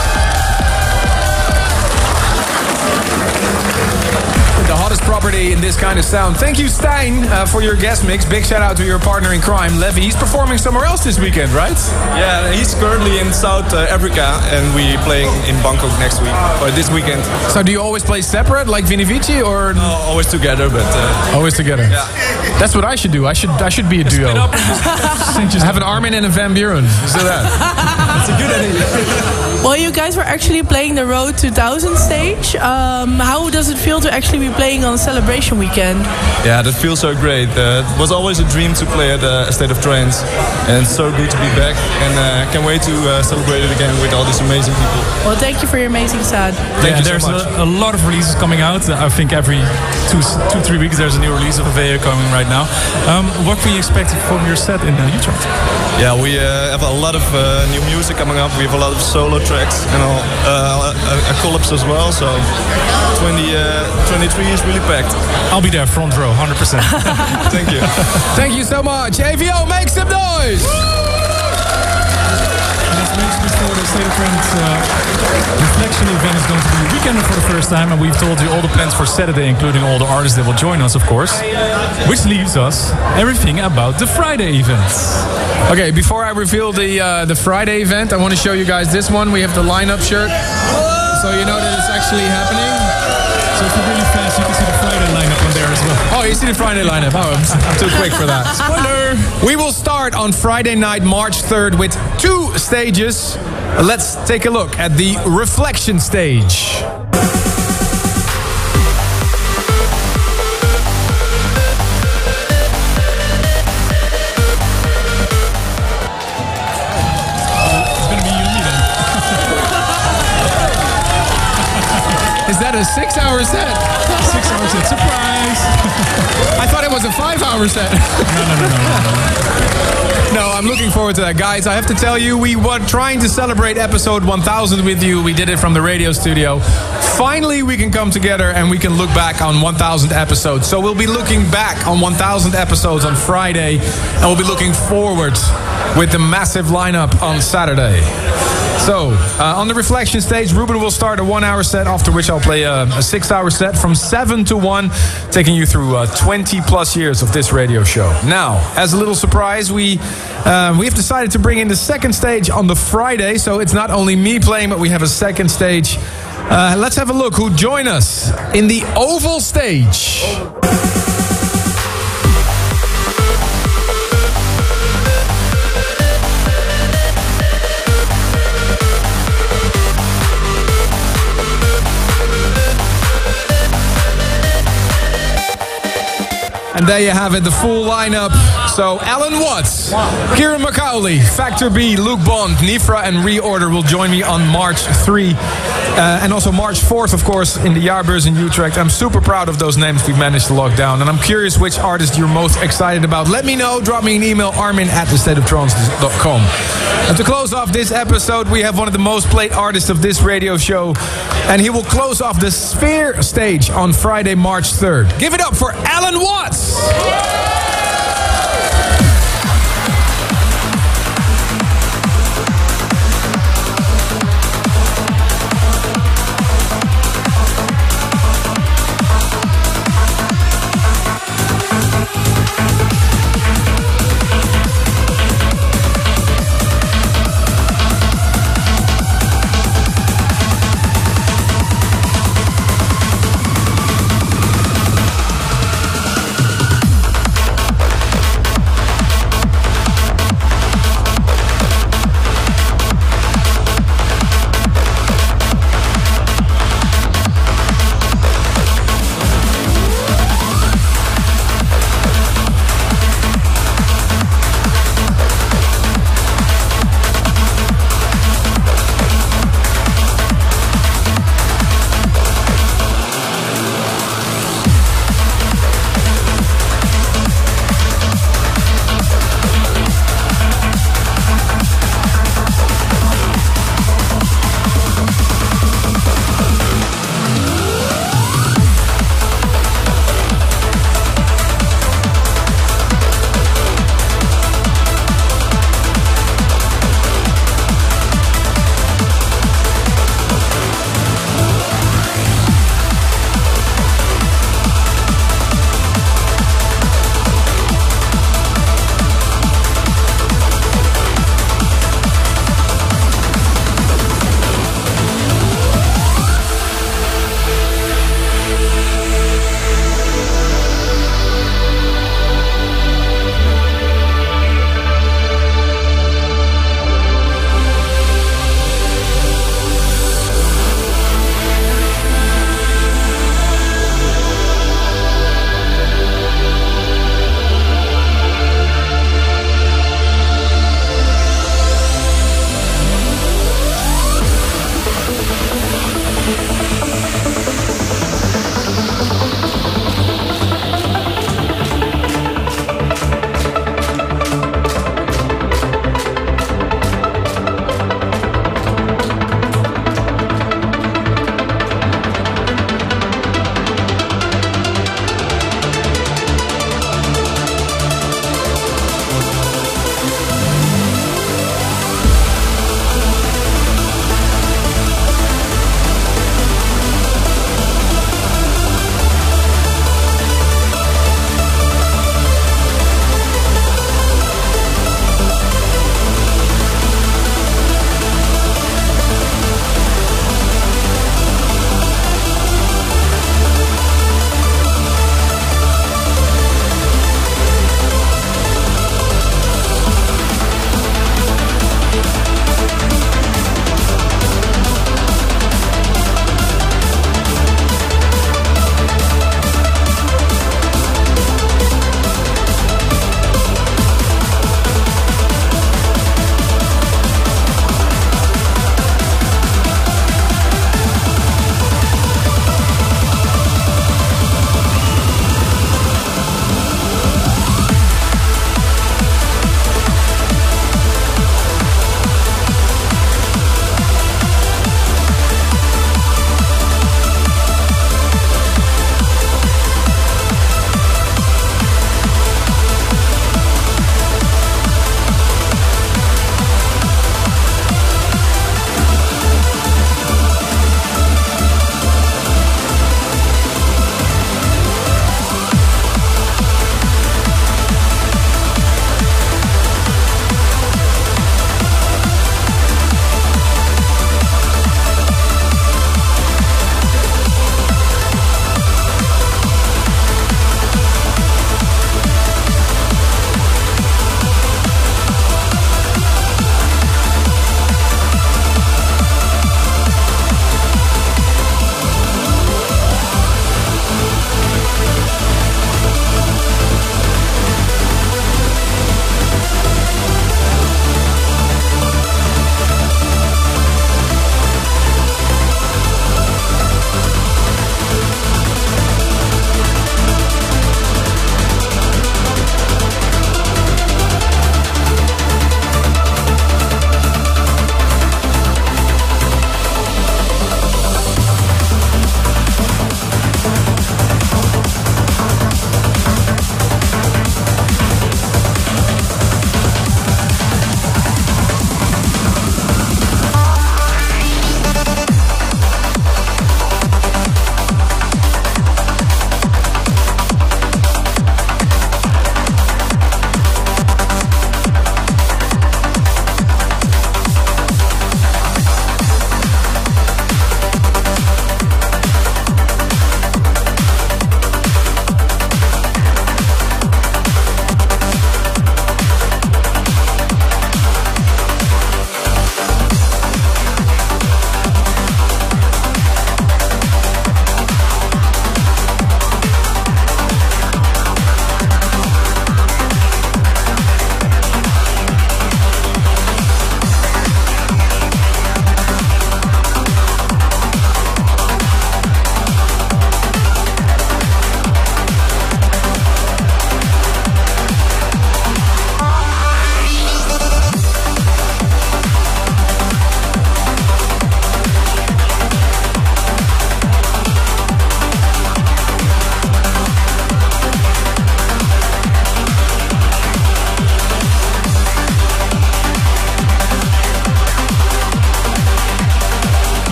The hottest property in this kind of sound. Thank you, Stijn, uh, for your guest mix. Big shout out to your partner in crime, Levy. He's performing somewhere else this weekend, right? Yeah, he's currently in South uh, Africa, and we playing in Bangkok next week, or this weekend. So do you always play separate, like Vini Vici, or no, always together? But uh, always together. Yeah, that's what I should do. I should I should be a duo. Split up. Have an Armin and a Van Buren. So that. That's a good idea. Well, you guys were actually playing the Road two thousand stage. Um, how does it feel to actually be playing on Celebration Weekend? Yeah, that feels so great. Uh, it was always a dream to play at uh, A State of Trance, and it's so good to be back. And I uh, can't wait to uh, celebrate it again with all these amazing people. Well, thank you for your amazing set. Thank yeah, you so there's much. A, a lot of releases coming out. I think every two, two, three weeks there's a new release of Aveo coming right now. Um, what can you expect from your set in uh, Utrecht? Yeah, we uh, have a lot of uh, new music coming up. We have a lot of solo tracks and all, uh, a, a collapse as well. So twenty, twenty-three is really packed. I'll be there, front row, one hundred percent. Thank you. Thank you so much. A V O, make some noise! Before the State of Trance uh, Reflection event is going to be a weekend for the first time, and we've told you all the plans for Saturday, including all the artists that will join us, of course. Which leaves us everything about the Friday event. Okay, before I reveal the uh, the Friday event, I want to show you guys this one. We have the lineup shirt, so you know that it's actually happening. So if you're really fast, you can see the Friday lineup on there as well. Oh, you see the Friday lineup. Oh, I'm too quick for that. Spoiler! We will start on Friday night, March third, with two stages. Let's take a look at the Reflection stage. Is that a six-hour set? Six hour set, surprise! I thought it was a five-hour hour set. no, no, no, no, no. No, I'm looking forward to that, guys. I have to tell you, we were trying to celebrate episode one thousand with you. We did it from the radio studio. Finally, we can come together and we can look back on one thousand episodes. So we'll be looking back on one thousand episodes on Friday, and we'll be looking forward with the massive lineup on Saturday. So, uh, on the reflection stage, Ruben will start a one-hour set, after which I'll play a, a six-hour set from seven to one, taking you through uh, twenty plus years of this radio show. Now, as a little surprise, we um, we have decided to bring in the second stage on the Friday, so it's not only me playing, but we have a second stage. Uh, let's have a look who join us in the oval stage. And there you have it, the full lineup. So Alan Watts, Kieran McCauley, Factor B, Luke Bond, Nifra and Reorder will join me on March third. Uh, and also March fourth, of course, in the Jaarbeurs in Utrecht. I'm super proud of those names we've managed to lock down. And I'm curious which artist you're most excited about. Let me know. Drop me an email, armin at the state of trance dot com. And to close off this episode, we have one of the most played artists of this radio show. And he will close off the Sphere stage on Friday, March third. Give it up for Alan Watts!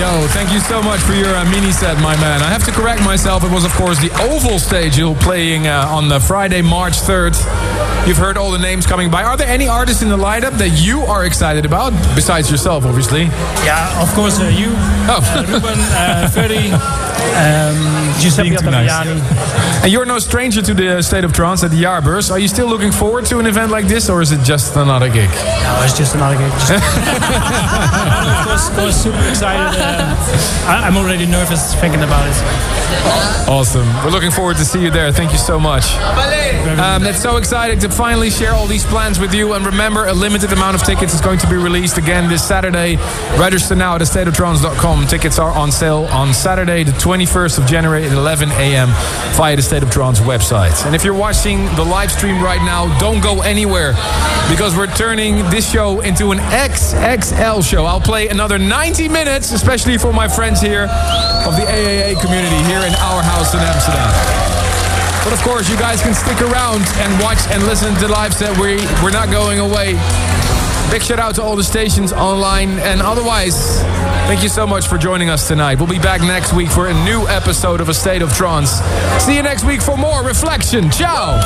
go. Thank you so much for your uh, mini set, my man. I have to correct myself. It was, of course, the Oval Stage you're playing uh, on the Friday, March third. You've heard all the names coming by. Are there any artists in the lineup that you are excited about? Besides yourself, obviously. Yeah, of course, uh, you. Oh. uh, Ruben, uh, Ferry, um, Giuseppe Ottaviani. And you're no stranger to the State of Trance at the Jaarbeurs. Are you still looking forward to an event like this, or is it just another gig? No, it's just another gig. Just of course, of course, super excited. Uh, I, I'm already nervous thinking about it. Awesome. We're looking forward to see you there. Thank you so much. Um, it's so exciting to finally share all these plans with you. And remember, a limited amount of tickets is going to be released again this Saturday. Register now at the state of trance dot com. Tickets are on sale on Saturday, the twenty-first of January at eleven a.m. via the State of Trance website. And if you're watching the live stream right now, don't go anywhere, because we're turning this show into an X X L show. I'll play another ninety minutes, especially for my friends here of the A A A community here in our house in Amsterdam. But of course, you guys can stick around and watch and listen to the live set. We, we're not going away. Big shout out to all the stations online and otherwise. Thank you so much for joining us tonight. We'll be back next week for a new episode of A State of Trance. See you next week for more Reflection. Ciao!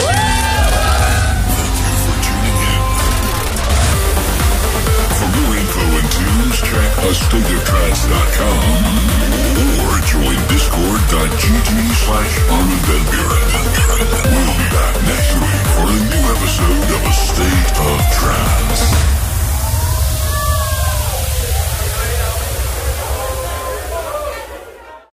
For more info and tunes, check a state of trance dot com or join discord dot g g slash Armin van Buuren.